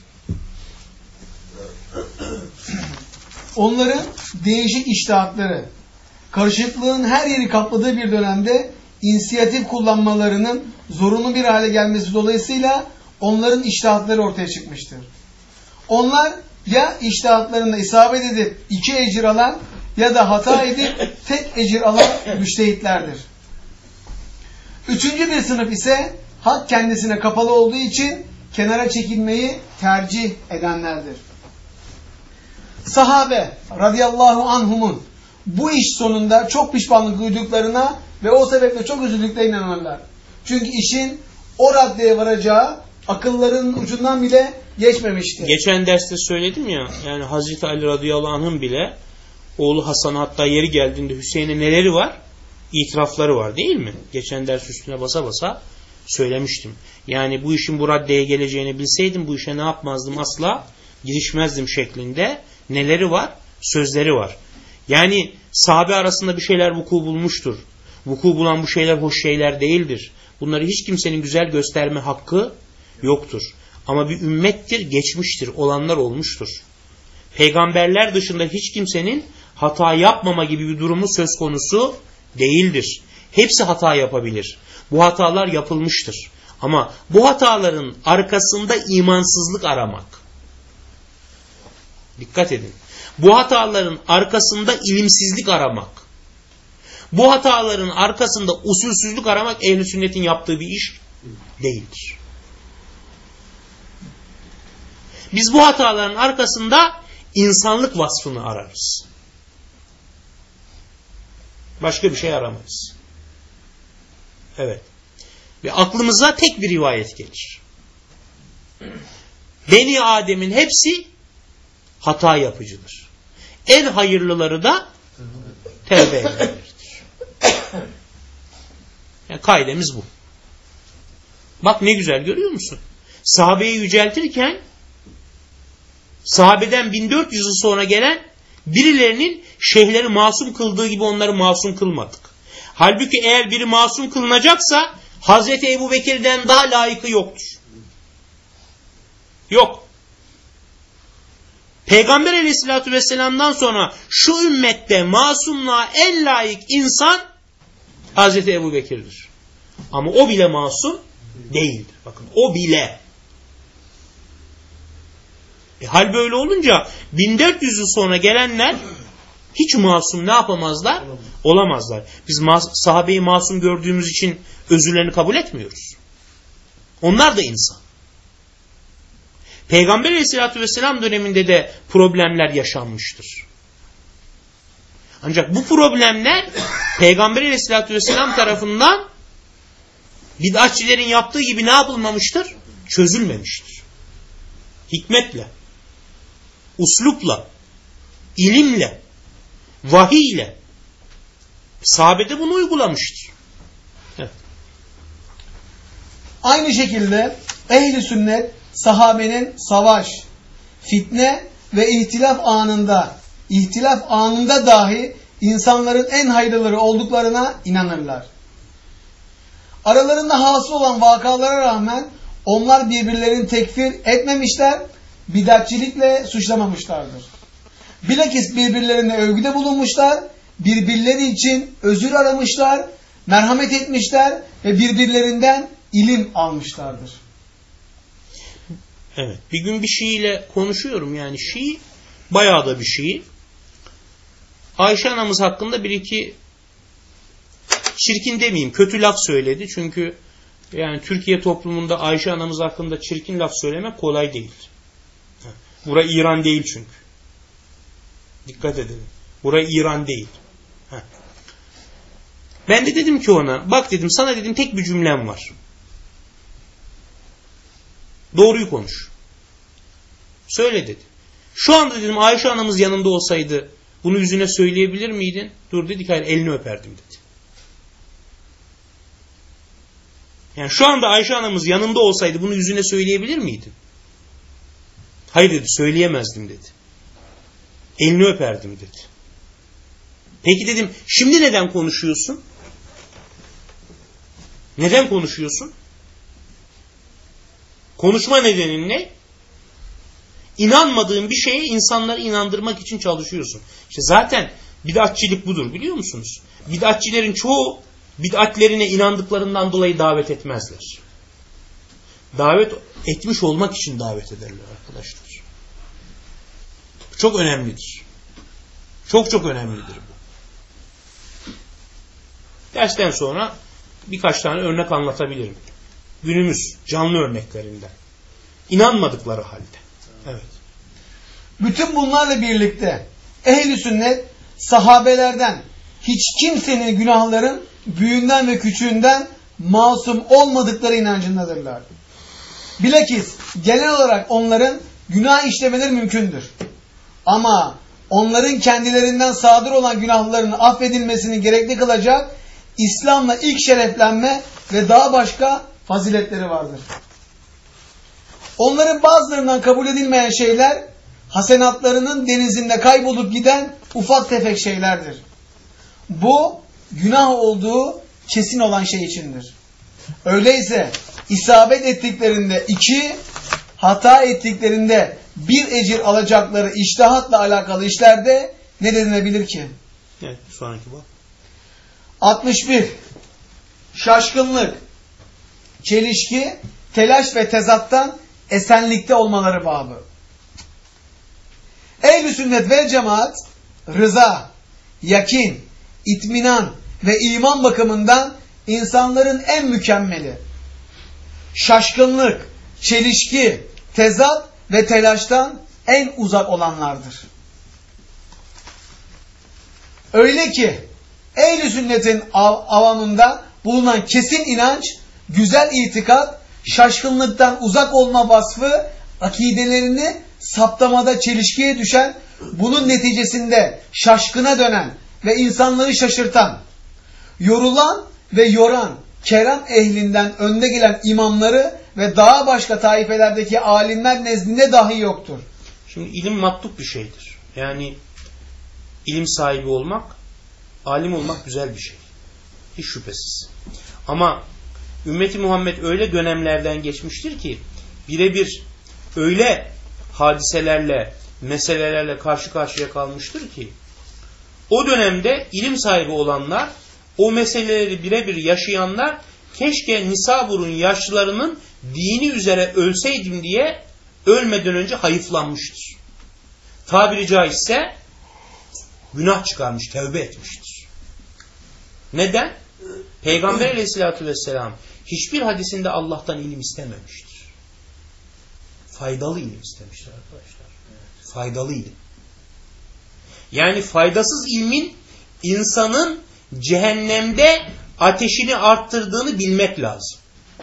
Speaker 3: Onların değişik içtihatları, karışıklığın her yeri kapladığı bir dönemde inisiyatif kullanmalarının zorunlu bir hale gelmesi dolayısıyla onların içtihatları ortaya çıkmıştır. Onlar ya içtihatlarında isabet edip 2 ecir alan ya da hata edip tek ecir alan müştehitlerdir. Üçüncü bir sınıf ise hak kendisine kapalı olduğu için kenara çekilmeyi tercih edenlerdir. Sahabe radıyallahu anhumun bu iş sonunda çok pişmanlık duyduklarına ve o sebeple çok üzüldüklerine inanırlar. Çünkü işin o raddeye varacağı akıllarının ucundan bile geçmemişti.
Speaker 1: Geçen derste söyledim ya, yani Hazreti Ali radıyallahu anh'ın bile oğlu Hasan, hatta yeri geldiğinde Hüseyin'e neleri var? İtirafları var değil mi? Geçen ders üstüne basa basa söylemiştim. Yani bu işin bu raddeye geleceğini bilseydim bu işe ne yapmazdım? Asla girişmezdim şeklinde neleri var? Sözleri var. Yani sahabe arasında bir şeyler vuku bulmuştur. Vuku bulan bu şeyler hoş şeyler değildir. Bunları hiç kimsenin güzel gösterme hakkı yoktur. Ama bir ümmettir, geçmiştir, olanlar olmuştur. Peygamberler dışında hiç kimsenin hata yapmama gibi bir durumu söz konusu değildir. Hepsi hata yapabilir. Bu hatalar yapılmıştır. Ama bu hataların arkasında imansızlık aramak. Dikkat edin. Bu hataların arkasında ilimsizlik aramak. Bu hataların arkasında usulsüzlük aramak ehl-i sünnetin yaptığı bir iş değildir. Biz bu hataların arkasında insanlık vasfını ararız. Başka bir şey aramayız. Evet. Ve aklımıza tek bir rivayet gelir. Beni Adem'in hepsi hata yapıcıdır. En hayırlıları da tevbe edenlerdir. Yani kaidemiz bu. Bak ne güzel, görüyor musun? Sahabeyi yüceltirken sahabeden 1400 yıl sonra gelen birilerinin şeyhleri masum kıldığı gibi onları masum kılmadık. Halbuki eğer biri masum kılınacaksa Hazreti Ebu Bekir'den daha layıkı yoktur. Yok. Peygamber Aleyhisselatü Vesselam'dan sonra şu ümmette masumluğa en layık insan Hazreti Ebu Bekir'dir. Ama o bile masum değildir. Bakın, o bile. Hal böyle olunca 1400 yıl sonra gelenler hiç masum ne yapamazlar? Olamazlar. Biz sahabeyi masum gördüğümüz için özürlerini kabul etmiyoruz. Onlar da insan. Peygamber Aleyhisselatü Vesselam döneminde de problemler yaşanmıştır. Ancak bu problemler Peygamber Aleyhisselatü Vesselam tarafından bid'atçilerin yaptığı gibi ne yapılmamıştır? Çözülmemiştir. Hikmetle, uslupla, ilimle, vahiyle sahabe de bunu uygulamıştır. Evet.
Speaker 3: Aynı şekilde ehl-i sünnet sahabenin savaş, fitne ve ihtilaf anında dahi insanların en hayırlıları olduklarına inanırlar. Aralarında hasıl olan vakalara rağmen onlar birbirlerini tekfir etmemişler, bid'atçilikle suçlamamışlardır. Bilakis birbirlerine övgüde bulunmuşlar, birbirleri için özür aramışlar, merhamet etmişler ve birbirlerinden ilim almışlardır.
Speaker 1: Evet, bir gün bir Şii ile konuşuyorum, yani Şii bayağı da bir Şii. Ayşe anamız hakkında bir iki çirkin demeyeyim, kötü laf söyledi. Çünkü yani Türkiye toplumunda Ayşe anamız hakkında çirkin laf söylemek kolay değil. Bura İran değil çünkü. Dikkat edin. Bura İran değil. Ben de dedim ki ona, bak dedim, sana dedim tek bir cümlem var. Doğruyu konuş. Söyle dedi. Şu anda dedim Ayşe anamız yanında olsaydı bunu yüzüne söyleyebilir miydin? Dur dedi ki hayır, elini öperdim dedi. Yani şu anda Ayşe anamız yanında olsaydı bunu yüzüne söyleyebilir miydin? Hayır dedi, söyleyemezdim dedi. Elini öperdim dedi. Peki dedim, şimdi neden konuşuyorsun? Neden konuşuyorsun? Konuşma nedenin ne? İnanmadığın bir şeye insanları inandırmak için çalışıyorsun. İşte zaten bid'atçilik budur, biliyor musunuz? Bid'atçilerin çoğu bid'atlerine inandıklarından dolayı davet etmezler. Davet etmiş olmak için davet ederler arkadaşlar. Çok önemlidir. Çok çok önemlidir bu. Dersten sonra birkaç tane örnek anlatabilirim. Günümüz canlı örneklerinden. İnanmadıkları halde. Evet.
Speaker 3: Bütün bunlarla birlikte ehl-i sünnet sahabelerden hiç kimsenin günahların büyüğünden ve küçüğünden masum olmadıkları inancındadırlar. Bilakis genel olarak onların günah işlemeleri mümkündür. Ama onların kendilerinden sadır olan günahlarının affedilmesini gerekli kılacak İslam'la ilk şereflenme ve daha başka faziletleri vardır. Onların bazılarından kabul edilmeyen şeyler hasenatlarının denizinde kaybolup giden ufak tefek şeylerdir. Bu günah olduğu kesin olan şey içindir. Öyleyse isabet ettiklerinde 2, hata ettiklerinde 1 ecir alacakları içtihatla alakalı işlerde ne denilebilir ki?
Speaker 1: Evet, sonraki bu.
Speaker 3: 61. Şaşkınlık, çelişki, telaş ve tezattan esenlikte olmaları babı. Ehl-i sünnet vel cemaat rıza, yakin, itminan ve iman bakımından insanların en mükemmeli. Şaşkınlık, çelişki, tezat ve telaştan en uzak olanlardır. Öyle ki ehl-i sünnetin avamında bulunan kesin inanç, güzel itikat, şaşkınlıktan uzak olma vasfı, akidelerini saptamada çelişkiye düşen, bunun neticesinde şaşkına dönen ve insanları şaşırtan, yorulan ve yoran, keram ehlinden önde gelen imamları ve daha başka taifelerdeki alimler nezdinde dahi yoktur.
Speaker 1: Şimdi ilim matluk bir şeydir. Yani ilim sahibi olmak, alim olmak güzel bir şey. Hiç şüphesiz. Ama ümmeti Muhammed öyle dönemlerden geçmiştir ki birebir öyle hadiselerle, meselelerle karşı karşıya kalmıştır ki o dönemde ilim sahibi olanlar, o meseleleri birebir yaşayanlar keşke Nisabur'un yaşlılarının dini üzere ölseydim diye ölmeden önce hayıflanmıştır. Tabiri caizse günah çıkarmış, tevbe etmiştir. Neden? Peygamber aleyhissalatü vesselam hiçbir hadisinde Allah'tan ilim istememiştir. Faydalı ilim istemiştir arkadaşlar. Faydalı ilim. Yani faydasız ilmin insanın cehennemde ateşini arttırdığını bilmek lazım.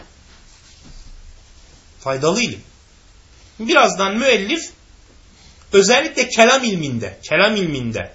Speaker 1: Faydalı ilim. Birazdan müellif özellikle kelam ilminde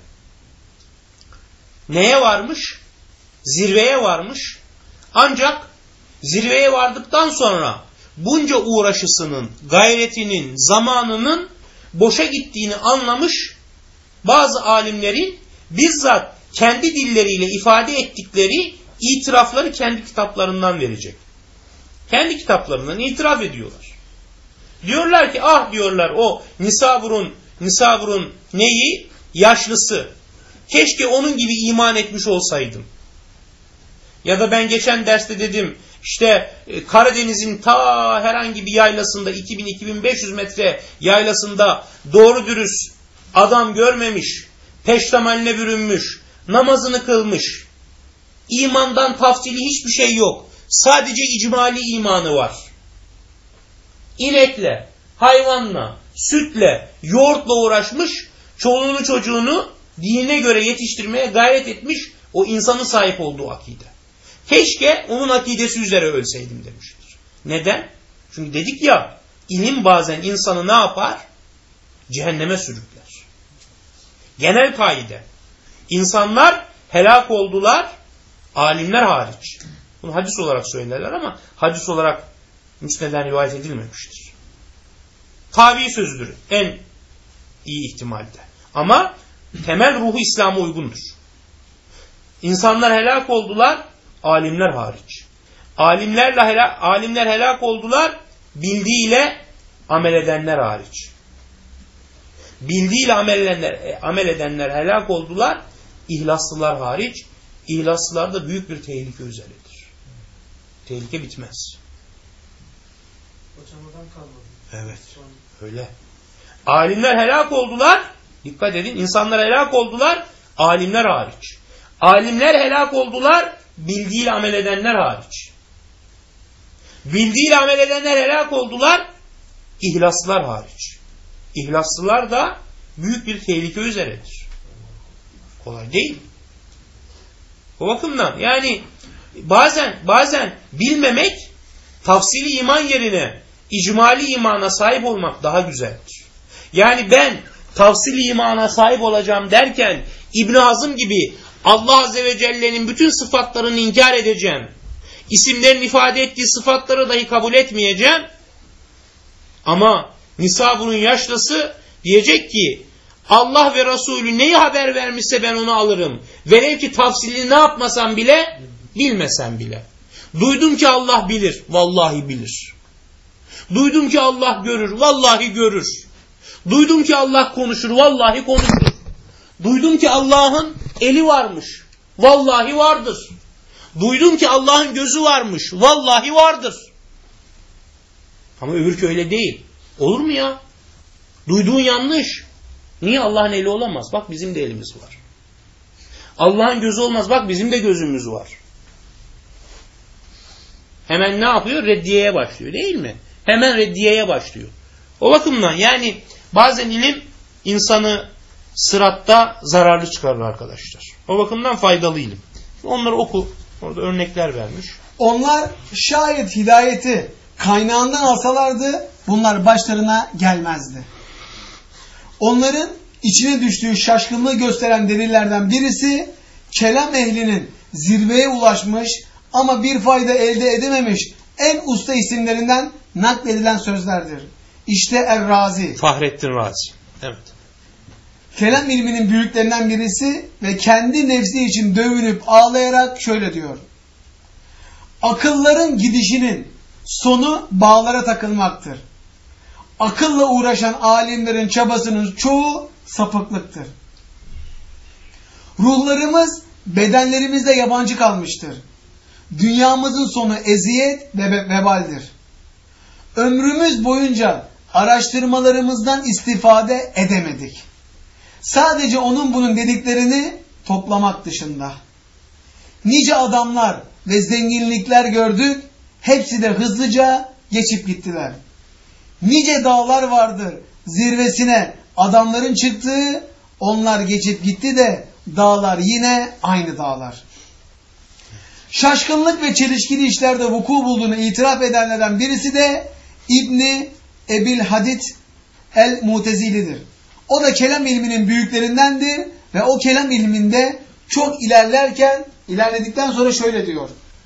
Speaker 1: neye varmış? Zirveye varmış. Ancak zirveye vardıktan sonra bunca uğraşısının, gayretinin, zamanının boşa gittiğini anlamış bazı alimlerin bizzat kendi dilleriyle ifade ettikleri itirafları kendi kitaplarından verecek. Kendi kitaplarından itiraf ediyorlar. Diyorlar ki ah diyorlar o Nisabur'un neyi? Yaşlısı. Keşke onun gibi iman etmiş olsaydım. Ya da ben geçen derste dedim işte Karadeniz'in ta herhangi bir yaylasında 2000-2500 metre yaylasında doğru dürüst adam görmemiş, peştemaline bürünmüş, namazını kılmış. İmandan tafsili hiçbir şey yok. Sadece icmali imanı var. İnekle, hayvanla, sütle, yoğurtla uğraşmış, çoluğunu çocuğunu dinine göre yetiştirmeye gayret etmiş o insanın sahip olduğu akide. Keşke onun akidesi üzere ölseydim demiştir. Neden? Çünkü dedik ya, ilim bazen insanı ne yapar? Cehenneme sürükler. Genel kaide. İnsanlar helak oldular, alimler hariç. Bunu hadis olarak söylerler ama hadis olarak müsneden rivayet edilmemiştir. Tabi sözüdür en iyi ihtimalde. Ama temel ruhu İslam'a uygundur. İnsanlar helak oldular, alimler hariç. Alimler helak oldular, bildiğiyle amel edenler hariç. Bildiğiyle amel edenler helak oldular, ihlaslılar hariç. İhlaslılar da büyük bir tehlike üzeridir. Tehlike bitmez.
Speaker 2: Hocamadan kalmadı.
Speaker 1: Evet, öyle. Alimler helak oldular, dikkat edin, insanlar helak oldular, alimler hariç. Alimler helak oldular, bildiğiyle amel edenler hariç. Bildiğiyle amel edenler helak oldular, ihlaslılar hariç. İhlaslılar da büyük bir tehlike üzeredir. Kolay değil. O bakımdan yani bazen bilmemek tafsili iman yerine icmali imana sahip olmak daha güzeldir. Yani ben tafsili imana sahip olacağım derken İbn Hazm gibi Allah Azze ve Celle'nin bütün sıfatlarını inkar edeceğim. İsimlerin ifade ettiği sıfatları dahi kabul etmeyeceğim. Ama Nisa bunun yaşlısı diyecek ki Allah ve Resulü neyi haber vermişse ben onu alırım. Velev ki tafsilini ne yapmasam bile, bilmesem bile. Duydum ki Allah bilir, vallahi bilir. Duydum ki Allah görür, vallahi görür. Duydum ki Allah konuşur, vallahi konuşur. Duydum ki Allah'ın eli varmış, vallahi vardır. Duydum ki Allah'ın gözü varmış, vallahi vardır. Ama öbürkü öyle değil. Olur mu ya? Duyduğun yanlış. Niye? Allah'ın eli olamaz. Bak bizim de elimiz var. Allah'ın gözü olmaz. Bak bizim de gözümüz var. Hemen ne yapıyor? Reddiyeye başlıyor değil mi? Hemen reddiyeye başlıyor. O bakımdan yani bazen ilim insanı sıratta zararlı çıkarır arkadaşlar. O bakımdan faydalı ilim. Onları oku. Orada örnekler vermiş.
Speaker 3: Onlar şayet hidayeti kaynağından alsalardı bunlar başlarına gelmezdi. Onların içine düştüğü şaşkınlığı gösteren delillerden birisi kelam ehlinin zirveye ulaşmış ama bir fayda elde edememiş en usta isimlerinden nakledilen sözlerdir. İşte Er-Razi.
Speaker 1: Fahrettin Razi. Evet.
Speaker 3: Kelam ilminin büyüklerinden birisi ve kendi nefsi için dövünüp ağlayarak şöyle diyor. Akılların gidişinin sonu bağlara takılmaktır. Akılla uğraşan alimlerin çabasının çoğu sapıklıktır. Ruhlarımız bedenlerimizde yabancı kalmıştır. Dünyamızın sonu eziyet ve vebaldir. Ömrümüz boyunca araştırmalarımızdan istifade edemedik. Sadece onun bunun dediklerini toplamak dışında. Nice adamlar ve zenginlikler gördük, hepsi de hızlıca geçip gittiler. Nice dağlar vardır zirvesine adamların çıktığı, onlar geçip gitti de dağlar yine aynı dağlar. Şaşkınlık ve çelişkili işlerde vuku bulduğunu itiraf edenlerden birisi de İbni Ebil Hadid el-Mutezilidir. O da kelam ilminin büyüklerindendir ve o kelam ilminde çok ilerledikten sonra şöyle diyor.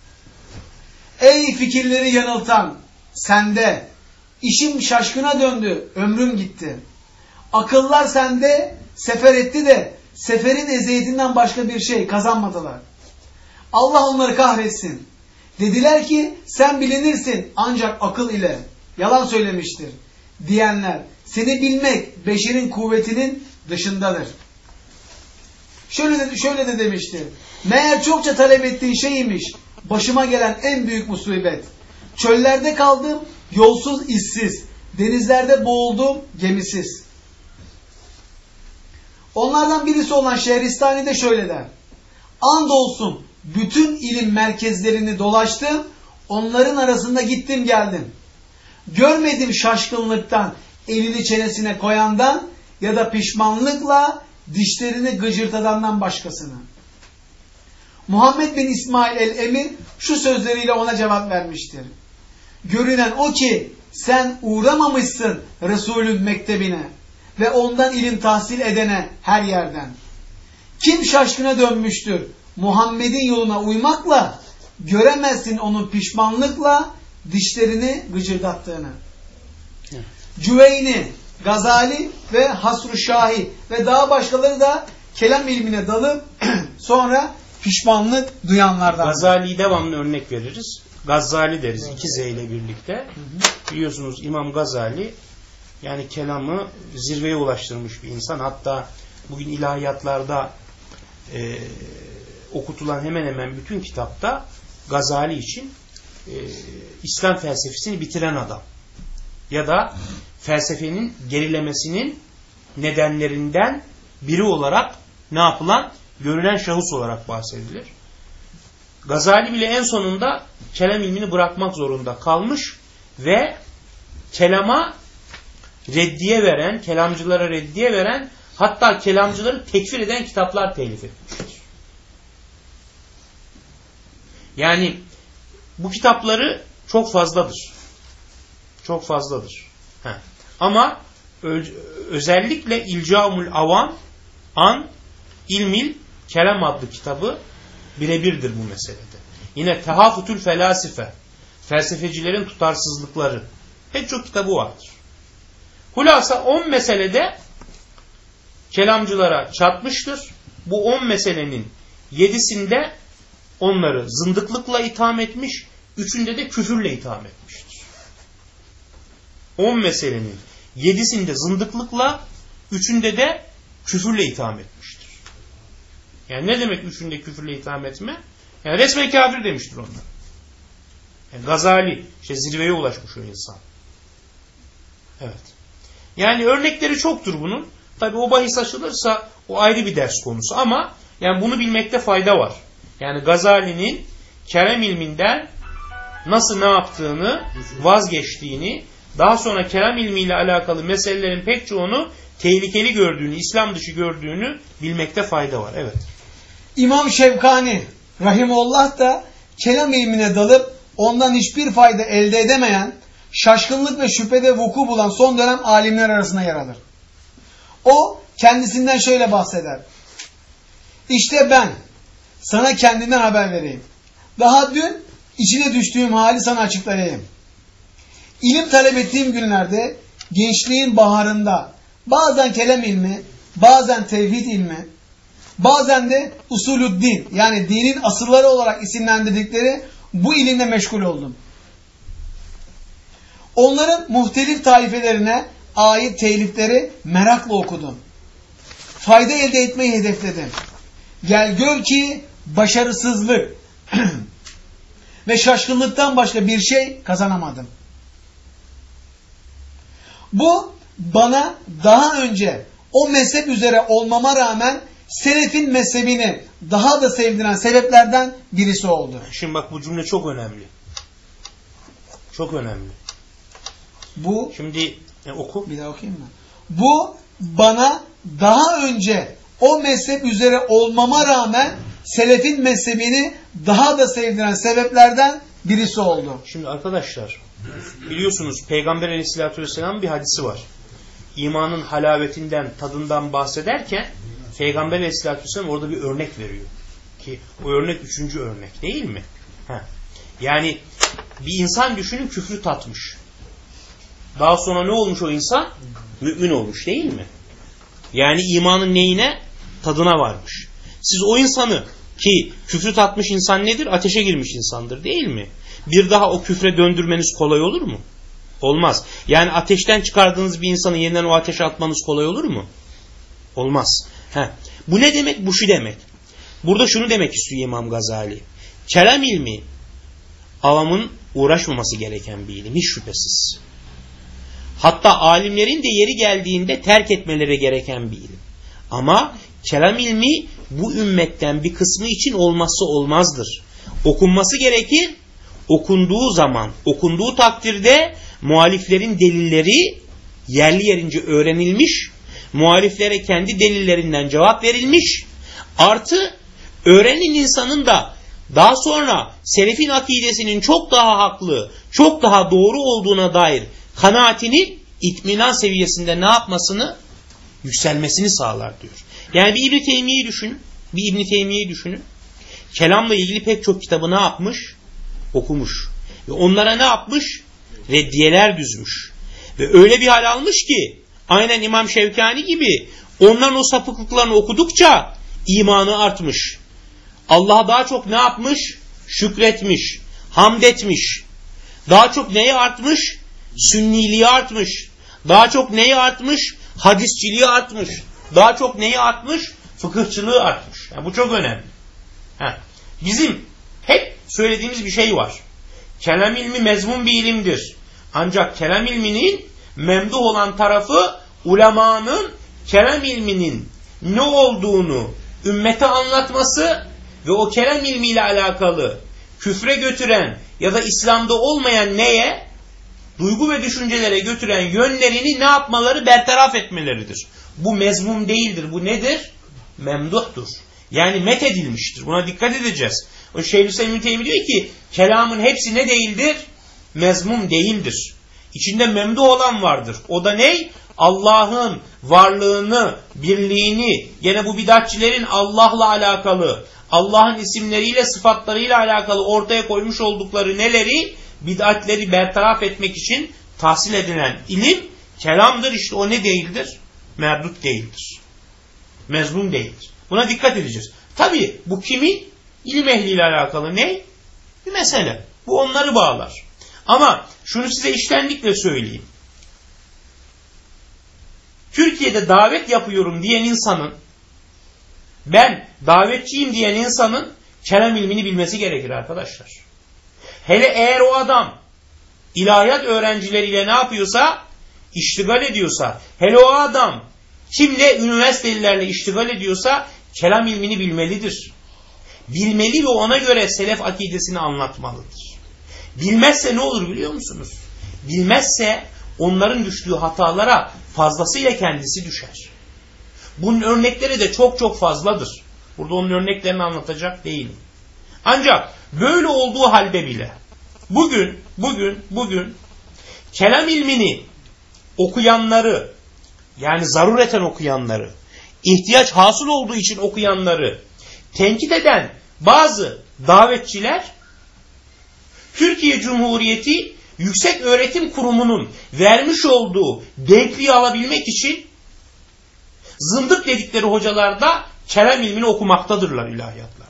Speaker 3: Ey fikirleri yanıltan, sende işim şaşkına döndü, ömrüm gitti. Akıllar sende sefer etti de seferin eziyetinden başka bir şey kazanmadılar. Allah onları kahretsin. Dediler ki sen bilinirsin ancak akıl ile. Yalan söylemiştir. Diyenler seni bilmek beşerin kuvvetinin dışındadır. Şöyle de demiştir. Meğer çokça talep ettiğin şeymiş başıma gelen en büyük musibet. Çöllerde kaldım yolsuz işsiz. Denizlerde boğuldum gemisiz. Onlardan birisi olan Şehristani de şöyle der. Andolsun bütün ilim merkezlerini dolaştım. Onların arasında gittim geldim. Görmedim şaşkınlıktan elini çenesine koyandan ya da pişmanlıkla dişlerini gıcırtadandan başkasını. Muhammed bin İsmail el-Emir şu sözleriyle ona cevap vermiştir. Görünen o ki sen uğramamışsın Resulün mektebine ve ondan ilim tahsil edene her yerden. Kim şaşkına dönmüştür Muhammed'in yoluna uymakla göremezsin onun pişmanlıkla dişlerini gıcırdattığını. Cüveyni, Gazali ve Hasruşahi ve daha başkaları da kelam ilmine dalıp sonra pişmanlık duyanlardan.
Speaker 1: Gazali'yi devamlı örnek veririz. Gazali deriz 2 Z ile birlikte. Biliyorsunuz İmam Gazali yani kelamı zirveye ulaştırmış bir insan. Hatta bugün ilahiyatlarda okutulan hemen hemen bütün kitapta Gazali için İslam felsefesini bitiren adam. Ya da felsefenin gerilemesinin nedenlerinden biri olarak ne yapılan? Görülen şahıs olarak bahsedilir. Gazali bile en sonunda kelam ilmini bırakmak zorunda kalmış ve kelama reddiye veren, kelamcılara reddiye veren, hatta kelamcıları tekfir eden kitaplar telif etmiştir. Yani bu kitapları çok fazladır. Çok fazladır. Ama özellikle İlcamul Avam an İlmil Kelam adlı kitabı birebirdir bu meselede. Yine Tehafutül Felasife, felsefecilerin tutarsızlıkları, pek çok kitabı vardır. Hulasa 10 meselede kelamcılara çatmıştır. Bu 10 meselenin 7'sinde onları zındıklıkla itham etmiş, 3'ünde de küfürle itham etmiştir. 10 meselenin 7'sinde zındıklıkla, 3'ünde de küfürle itham etmiştir. Yani ne demek 3'ünde küfürle itham etme? Yani resmen kafir demiştir onlar. Yani Gazali, zirveye ulaşmış o insan. Evet. Yani örnekleri çoktur bunun. Tabi o bahis açılırsa o ayrı bir ders konusu ama yani bunu bilmekte fayda var. Yani Gazali'nin kelam ilminden nasıl ne yaptığını, vazgeçtiğini, daha sonra kelam ilmiyle alakalı meselelerin pek çoğunu tehlikeli gördüğünü, İslam dışı gördüğünü bilmekte fayda var. Evet.
Speaker 3: İmam Şevkani rahimullah da kelam ilmine dalıp ondan hiçbir fayda elde edemeyen, şaşkınlık ve şüphede vuku bulan son dönem alimler arasında yer alır. O kendisinden şöyle bahseder. İşte ben sana kendimden haber vereyim. Daha dün içine düştüğüm hali sana açıklayayım. İlim talep ettiğim günlerde, gençliğin baharında bazen kelam ilmi, bazen tevhid ilmi, bazen de usulüddin yani dinin asılları olarak isimlendirdikleri bu ilimle meşgul oldum. Onların muhtelif taifelerine ait telifleri merakla okudum. Fayda elde etmeyi hedefledim. Gel gör ki başarısızlık ve şaşkınlıktan başka bir şey kazanamadım. Bu bana daha önce o mezhep üzere olmama rağmen selefin mezhebini daha da sevdiren sebeplerden birisi oldu.
Speaker 1: Şimdi bak bu cümle çok önemli. Çok önemli.
Speaker 3: Bu
Speaker 1: şimdi oku.
Speaker 3: Bir daha okuyayım mı? Bu bana daha önce o mezhep üzere olmama rağmen selefin mezhebini daha da sevdiren sebeplerden birisi oldu.
Speaker 1: Şimdi arkadaşlar biliyorsunuz Peygamber Aleyhisselatü Vesselam'ın bir hadisi var. İmanın halavetinden, tadından bahsederken Peygamber Aleyhisselatü Vesselam orada bir örnek veriyor. Ki o örnek 3. örnek değil mi? Yani bir insan düşünün küfrü tatmış. Daha sonra ne olmuş o insan? Mümin olmuş değil mi? Yani imanın neyine? Tadına varmış. Siz o insanı ki küfrü tatmış insan nedir? Ateşe girmiş insandır değil mi? Bir daha o küfre döndürmeniz kolay olur mu? Olmaz. Yani ateşten çıkardığınız bir insanı yeniden o ateşe atmanız kolay olur mu? Olmaz. Bu ne demek? Bu şu demek. Burada şunu demek istiyor İmam Gazali. Kelam ilmi avamın uğraşmaması gereken bir ilim. Hiç şüphesiz. Hatta alimlerin de yeri geldiğinde terk etmeleri gereken bir ilim. Ama kelam ilmi bu ümmetten bir kısmı için olmazsa olmazdır. Okunması gerekir. Okunduğu zaman, okunduğu takdirde muhaliflerin delilleri yerli yerince öğrenilmiş, muhaliflere kendi delillerinden cevap verilmiş, artı öğrenen insanın da daha sonra selefin akidesinin çok daha haklı, çok daha doğru olduğuna dair kanaatinin itminan seviyesinde ne yapmasını? Yükselmesini sağlar diyor. Yani bir İbn-i Teymiye'yi düşünün. Bir İbn-i Teymiye'yi düşünün. kelamla ilgili pek çok kitabı ne yapmış? Okumuş. Ve onlara ne yapmış? Reddiyeler düzmüş. Ve öyle bir hal almış ki aynen İmam Şevkani gibi onların o sapıklıklarını okudukça imanı artmış. Allah'a daha çok ne yapmış? Şükretmiş, hamd etmiş. Daha çok neyi artmış? Sünniliği artmış. Daha çok neyi artmış? Hadisçiliği artmış. Daha çok neyi artmış? Fıkıhçılığı artmış. Yani bu çok önemli. Bizim hep söylediğimiz bir şey var. Kelam ilmi mezmun bir ilimdir. Ancak kelam ilminin memduh olan tarafı ulemanın kelam ilminin ne olduğunu ümmete anlatması ve o kelam ilmiyle alakalı küfre götüren ya da İslam'da olmayan neye? Duygu ve düşüncelere götüren yönlerini ne yapmaları? Bertaraf etmeleridir. Bu mezmum değildir. Bu nedir? Memduhtur. Yani methedilmiştir. Buna dikkat edeceğiz. O Şeyhülislam İbn Teymi diyor ki kelamın hepsi ne değildir? Mezmum değildir. İçinde memduh olan vardır. O da ne? Allah'ın varlığını, birliğini, gene bu bidatçilerin Allah'la alakalı, Allah'ın isimleriyle, sıfatlarıyla alakalı ortaya koymuş oldukları neleri? Bid'atleri bertaraf etmek için tahsil edilen ilim kelamdır. İşte o ne değildir? Merdut değildir. Mezmum değildir. Buna dikkat edeceğiz. Tabi bu kimin? İlim ehliyle alakalı ne? Bir mesele. Bu onları bağlar. Ama şunu size içtenlikle söyleyeyim. Türkiye'de davet yapıyorum diyen insanın, ben davetçiyim diyen insanın kelam ilmini bilmesi gerekir arkadaşlar. Hele eğer o adam ilahiyat öğrencileriyle ne yapıyorsa, iştigal ediyorsa, hele o adam kimle, üniversitelilerle iştigal ediyorsa kelam ilmini bilmelidir. Bilmeli ve ona göre selef akidesini anlatmalıdır. Bilmezse ne olur biliyor musunuz? Bilmezse onların düştüğü hatalara fazlasıyla kendisi düşer. Bunun örnekleri de çok çok fazladır. Burada onun örneklerini anlatacak değilim. Ancak böyle olduğu halde bile bugün kelam ilmini okuyanları, yani zarureten okuyanları, ihtiyaç hasıl olduğu için okuyanları tenkit eden bazı davetçiler Türkiye Cumhuriyeti Yüksek Öğretim Kurumu'nun vermiş olduğu denkliği alabilmek için zındık dedikleri hocalar da kelam ilmini okumaktadırlar ilahiyatlarda.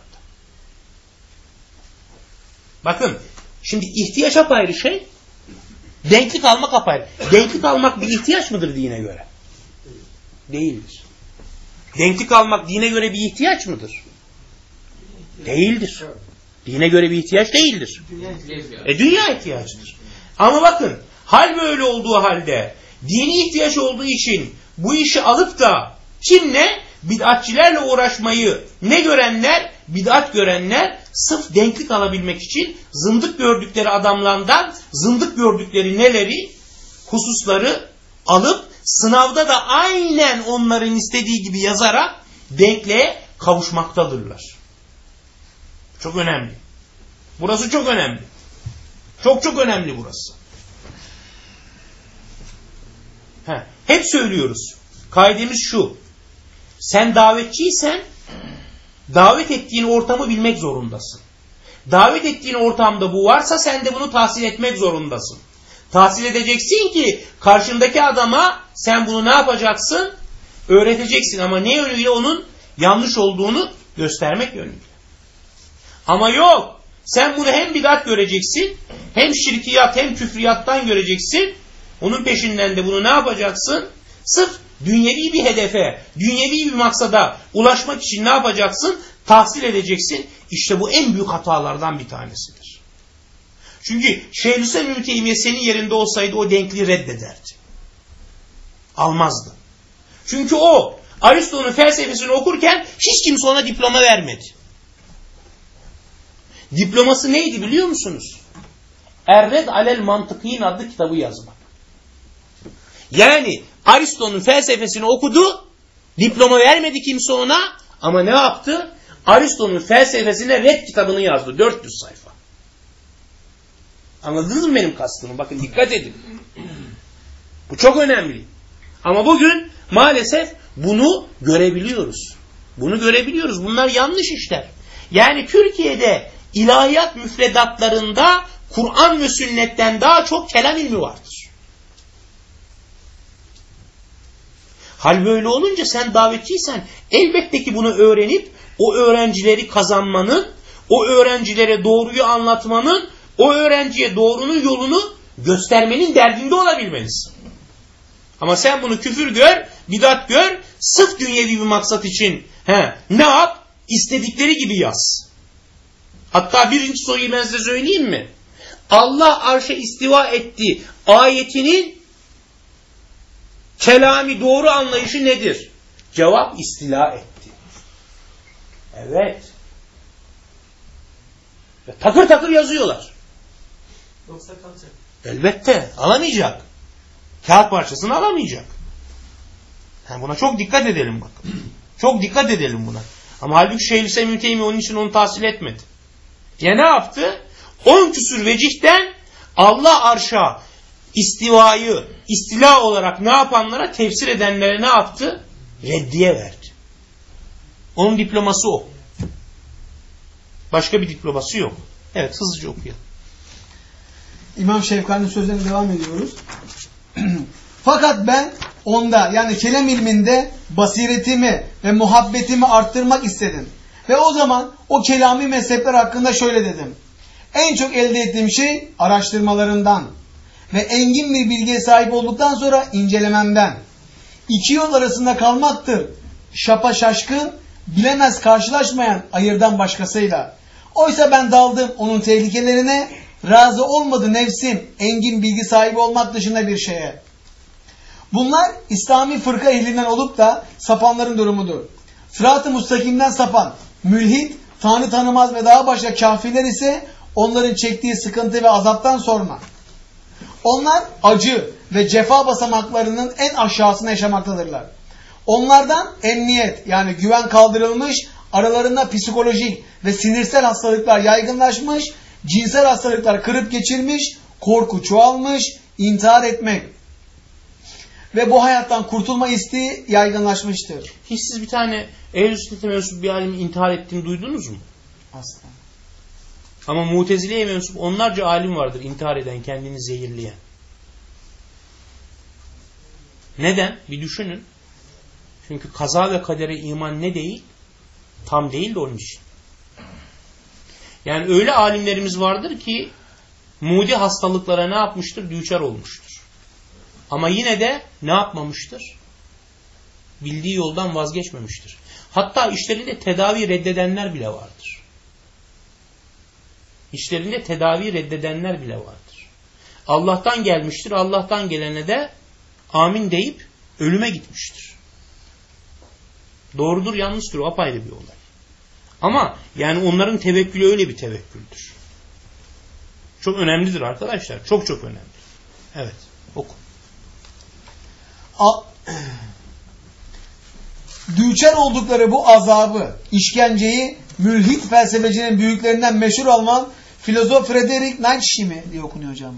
Speaker 1: Bakın şimdi ihtiyaç apayrı şey, denklik almak apayrı. Denklik almak bir ihtiyaç mıdır dine göre? Değildir. Denklik almak dine göre bir ihtiyaç mıdır? Değildir. Dine göre bir ihtiyaç değildir. Dünya ihtiyacıdır. Ama bakın hal böyle olduğu halde dini ihtiyaç olduğu için bu işi alıp da kimle? Bid'atçilerle uğraşmayı ne görenler? Bid'at görenler sırf denklik alabilmek için zındık gördükleri adamlardan zındık gördükleri neleri? Hususları alıp sınavda da aynen onların istediği gibi yazarak denkliğe kavuşmaktadırlar. Çok önemli. Burası çok önemli. Çok çok önemli burası. Hep söylüyoruz. Kaidemiz şu. Sen davetçiysen davet ettiğin ortamı bilmek zorundasın. Davet ettiğin ortamda bu varsa sen de bunu tahsil etmek zorundasın. Tahsil edeceksin ki karşındaki adama sen bunu ne yapacaksın? Öğreteceksin ama ne yönüyle? Onun yanlış olduğunu göstermek yönüyle. Ama yok. Sen bunu hem bidat göreceksin, hem şirkiyat, hem küfriyattan göreceksin. Onun peşinden de bunu ne yapacaksın? Sırf dünyevi bir hedefe, dünyevi bir maksada ulaşmak için ne yapacaksın? Tahsil edeceksin. İşte bu en büyük hatalardan bir tanesidir. Çünkü Şeyhülislam İbn Teymiye senin yerinde olsaydı o denkliği reddederdi. Almazdı. Çünkü o Aristo'nun felsefesini okurken hiç kimse ona diploma vermedi. Diploması neydi biliyor musunuz? Erred alel mantıkîn adlı kitabı yazmak. Yani Aristo'nun felsefesini okudu, diploma vermedi kimse ona ama ne yaptı? Aristo'nun felsefesine red kitabını yazdı. 400 sayfa. Anladınız mı benim kastımı? Bakın dikkat edin. Bu çok önemli. Ama bugün maalesef bunu görebiliyoruz. Bunu görebiliyoruz. Bunlar yanlış işler. Yani Türkiye'de ilahiyat müfredatlarında Kur'an ve sünnetten daha çok kelam ilmi vardır. Hal böyle olunca sen davetçiysen elbette ki bunu öğrenip o öğrencileri kazanmanın, o öğrencilere doğruyu anlatmanın, o öğrenciye doğrunun yolunu göstermenin derdinde olabilmelisin. Ama sen bunu küfür gör, bidat gör, sırf dünyevi bir maksat için ne yap? İstedikleri gibi yaz. Hatta birinci soruyu ben size söyleyeyim mi? Allah arşa istiva etti ayetinin kelami doğru anlayışı nedir? Cevap istila etti. Evet. Ve takır takır yazıyorlar.
Speaker 2: Yoksa kalacak.
Speaker 1: Elbette alamayacak. Kağıt parçasını alamayacak. Yani buna çok dikkat edelim bak. Çok dikkat edelim buna. Ama halbuki Şeyhülislam İbn Teymiye onun için onu tahsil etmedi. Ya ne yaptı? 10 küsur vecihten Allah arşa istivayı, istila olarak ne yapanlara, tefsir edenlere ne yaptı? Reddiye verdi. Onun diploması o. Başka bir diploması yok. Evet, hızlıca okuyalım.
Speaker 3: İmam Şevkani'nin sözlerine devam ediyoruz. Fakat ben onda, yani kelam ilminde basiretimi ve muhabbetimi arttırmak istedim. Ve o zaman o kelami mezhepler hakkında şöyle dedim. En çok elde ettiğim şey araştırmalarından ve engin bir bilgiye sahip olduktan sonra incelememden. İki yol arasında kalmaktır. Şapa şaşkın, bilemez karşılaşmayan ayırdan başkasıyla. Oysa ben daldım onun tehlikelerine, razı olmadı nefsim engin bilgi sahibi olmak dışında bir şeye. Bunlar İslami fırka ehlinden olup da sapanların durumudur. Sırat-ı mustakimden sapan, mülhit, Tanrı tanımaz ve daha başka kafirler ise onların çektiği sıkıntı ve azaptan sonra. Onlar acı ve cefa basamaklarının en aşağısına yaşamaktadırlar. Onlardan emniyet, yani güven kaldırılmış, aralarında psikolojik ve sinirsel hastalıklar yaygınlaşmış, cinsel hastalıklar kırıp geçirmiş, korku çoğalmış, intihar etmek ve bu hayattan kurtulma isteği yaygınlaşmıştır.
Speaker 1: Hiç siz bir tane ehl-i sünnete mensup bir alimin intihar ettiğini duydunuz mu?
Speaker 3: Asla.
Speaker 1: Ama Mutezile'ye mensup onlarca alim vardır intihar eden, kendini zehirleyen. Neden? Bir düşünün. Çünkü kaza ve kadere iman ne değil? Tam değil de onun için. Yani öyle alimlerimiz vardır ki mudi hastalıklara ne yapmıştır? Düçar olmuştur. Ama yine de ne yapmamıştır? Bildiği yoldan vazgeçmemiştir. Hatta işlerinde tedavi reddedenler bile vardır. İşlerinde tedavi reddedenler bile vardır. Allah'tan gelmiştir. Allah'tan gelene de amin deyip ölüme gitmiştir. Doğrudur, yanlıştır. O apayrı bir olay. Ama yani onların tevekkülü öyle bir tevekküldür. Çok önemlidir arkadaşlar. Çok çok önemli. Evet. Oku.
Speaker 3: Düçar oldukları bu azabı, işkenceyi mülhit felsefecinin büyüklerinden meşhur Alman filozof Friedrich Nietzsche mi diye okunuyor hocam?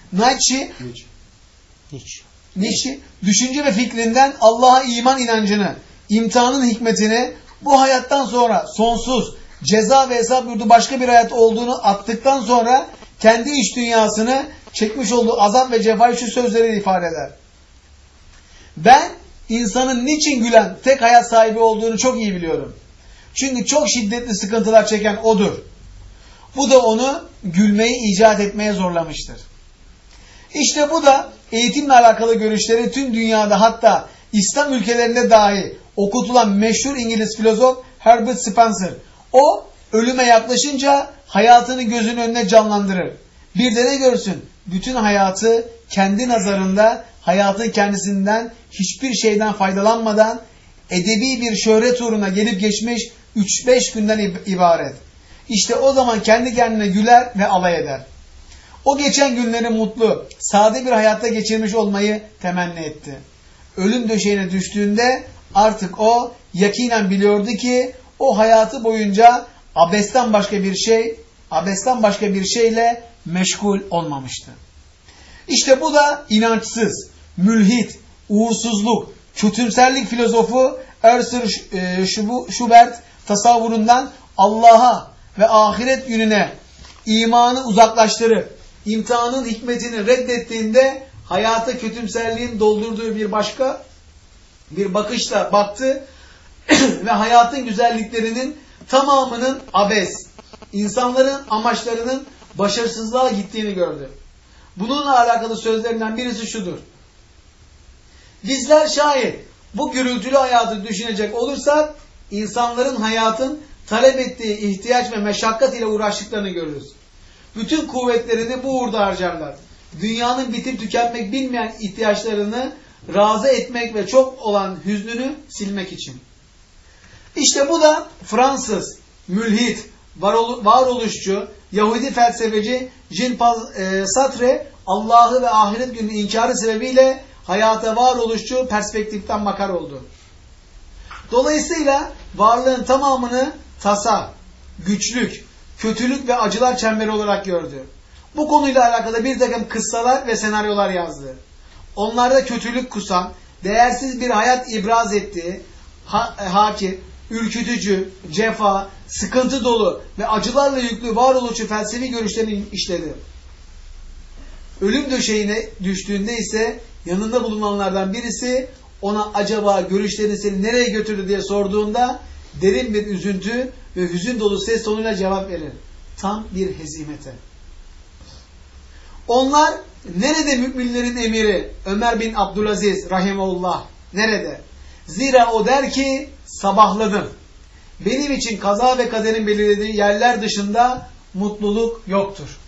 Speaker 3: Nietzsche düşünce ve fikrinden Allah'a iman inancını, imtihanın hikmetini, bu hayattan sonra sonsuz ceza ve hesap yurdu başka bir hayat olduğunu attıktan sonra kendi iç dünyasını, çekmiş olduğu azap ve cefayı şu sözleriyle ifade eder. Ben insanın niçin gülen tek hayat sahibi olduğunu çok iyi biliyorum. Çünkü çok şiddetli sıkıntılar çeken odur. Bu da onu gülmeyi icat etmeye zorlamıştır. İşte bu da eğitimle alakalı görüşleri tüm dünyada, hatta İslam ülkelerinde dahi okutulan meşhur İngiliz filozof Herbert Spencer. O ölüme yaklaşınca hayatını gözünün önüne canlandırır. Bir de ne görsün? Bütün hayatı kendi nazarında hayatın kendisinden hiçbir şeyden faydalanmadan edebi bir şöhret uğruna gelip geçmiş 3-5 günden ibaret. İşte o zaman kendi kendine güler ve alay eder. O geçen günleri mutlu, sade bir hayatta geçirmiş olmayı temenni etti. Ölüm döşeğine düştüğünde artık o yakinen biliyordu ki o hayatı boyunca abesten başka bir şeyle meşgul olmamıştı. İşte bu da inançsız, mülhit, uğursuzluk, kötümserlik filozofu Ernst Schubert tasavvurundan Allah'a ve ahiret gününe imanı uzaklaştırıp imtihanın hikmetini reddettiğinde hayata kötümserliğin doldurduğu bir bakışla baktı ve hayatın güzelliklerinin tamamının abes, insanların amaçlarının başarısızlığa gittiğini gördü. Bununla alakalı sözlerinden birisi şudur: bizler şayet bu gürültülü hayatı düşünecek olursak insanların hayatın talep ettiği ihtiyaç ve meşakkat ile uğraştıklarını görürüz. Bütün kuvvetlerini bu uğurda harcarlar. Dünyanın bitip tükenmek bilmeyen ihtiyaçlarını razı etmek ve çok olan hüznünü silmek için. İşte bu da Fransız, mülhit, varoluşçu, Yahudi felsefeci Jean-Paul Sartre Allah'ı ve ahiret günü inkarı sebebiyle hayata varoluşçu perspektiften bakar oldu. Dolayısıyla varlığın tamamını tasa, güçlük, kötülük ve acılar çemberi olarak gördü. Bu konuyla alakalı bir takım kıssalar ve senaryolar yazdı. Onlarda kötülük kusan, değersiz bir hayat ibraz ettiği, hakir, ürkütücü, cefa, sıkıntı dolu ve acılarla yüklü varoluşçu felsefi görüşlerini işledi. Ölüm döşeğine düştüğünde ise yanında bulunanlardan birisi ona acaba görüşlerini seni nereye götürdü diye sorduğunda derin bir üzüntü ve hüzün dolu ses tonuyla cevap verir. Tam bir hezimete. Onlar nerede müminlerin emiri Ömer bin Abdülaziz rahimehullah? Nerede? Zira o der ki sabahladım. Benim için kaza ve kaderin belirlediği yerler dışında mutluluk yoktur.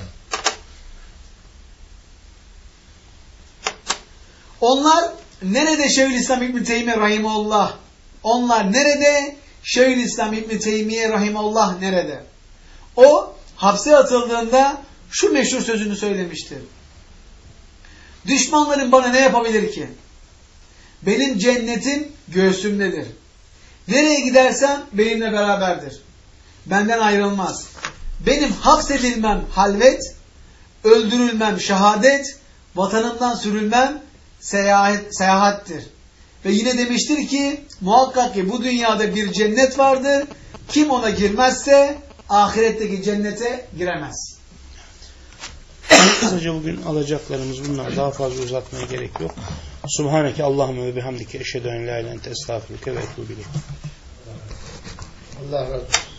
Speaker 3: Onlar nerede Şeyhülislam İbn Teymiye rahimehullah? Onlar nerede? Şeyhülislam İbn Teymiye rahimehullah nerede? O hapse atıldığında şu meşhur sözünü söylemiştir. Düşmanlarım bana ne yapabilir ki? Benim cennetim göğsümdedir. Nereye gidersem benimle beraberdir. Benden ayrılmaz. Benim hapsedilmem halvet, öldürülmem şehadet, vatanımdan sürülmem seyahattir. Ve yine demiştir ki muhakkak ki bu dünyada bir cennet vardır. Kim ona girmezse ahiretteki cennete giremez.
Speaker 1: Kısaca bugün alacaklarımız bunlar. Daha fazla uzatmaya gerek yok. Subhaneke Allahümme ve bihamdike eşhedü en la ilahe illa ente estağfiruke ve etûbü ileyk.
Speaker 3: Allah razı olsun.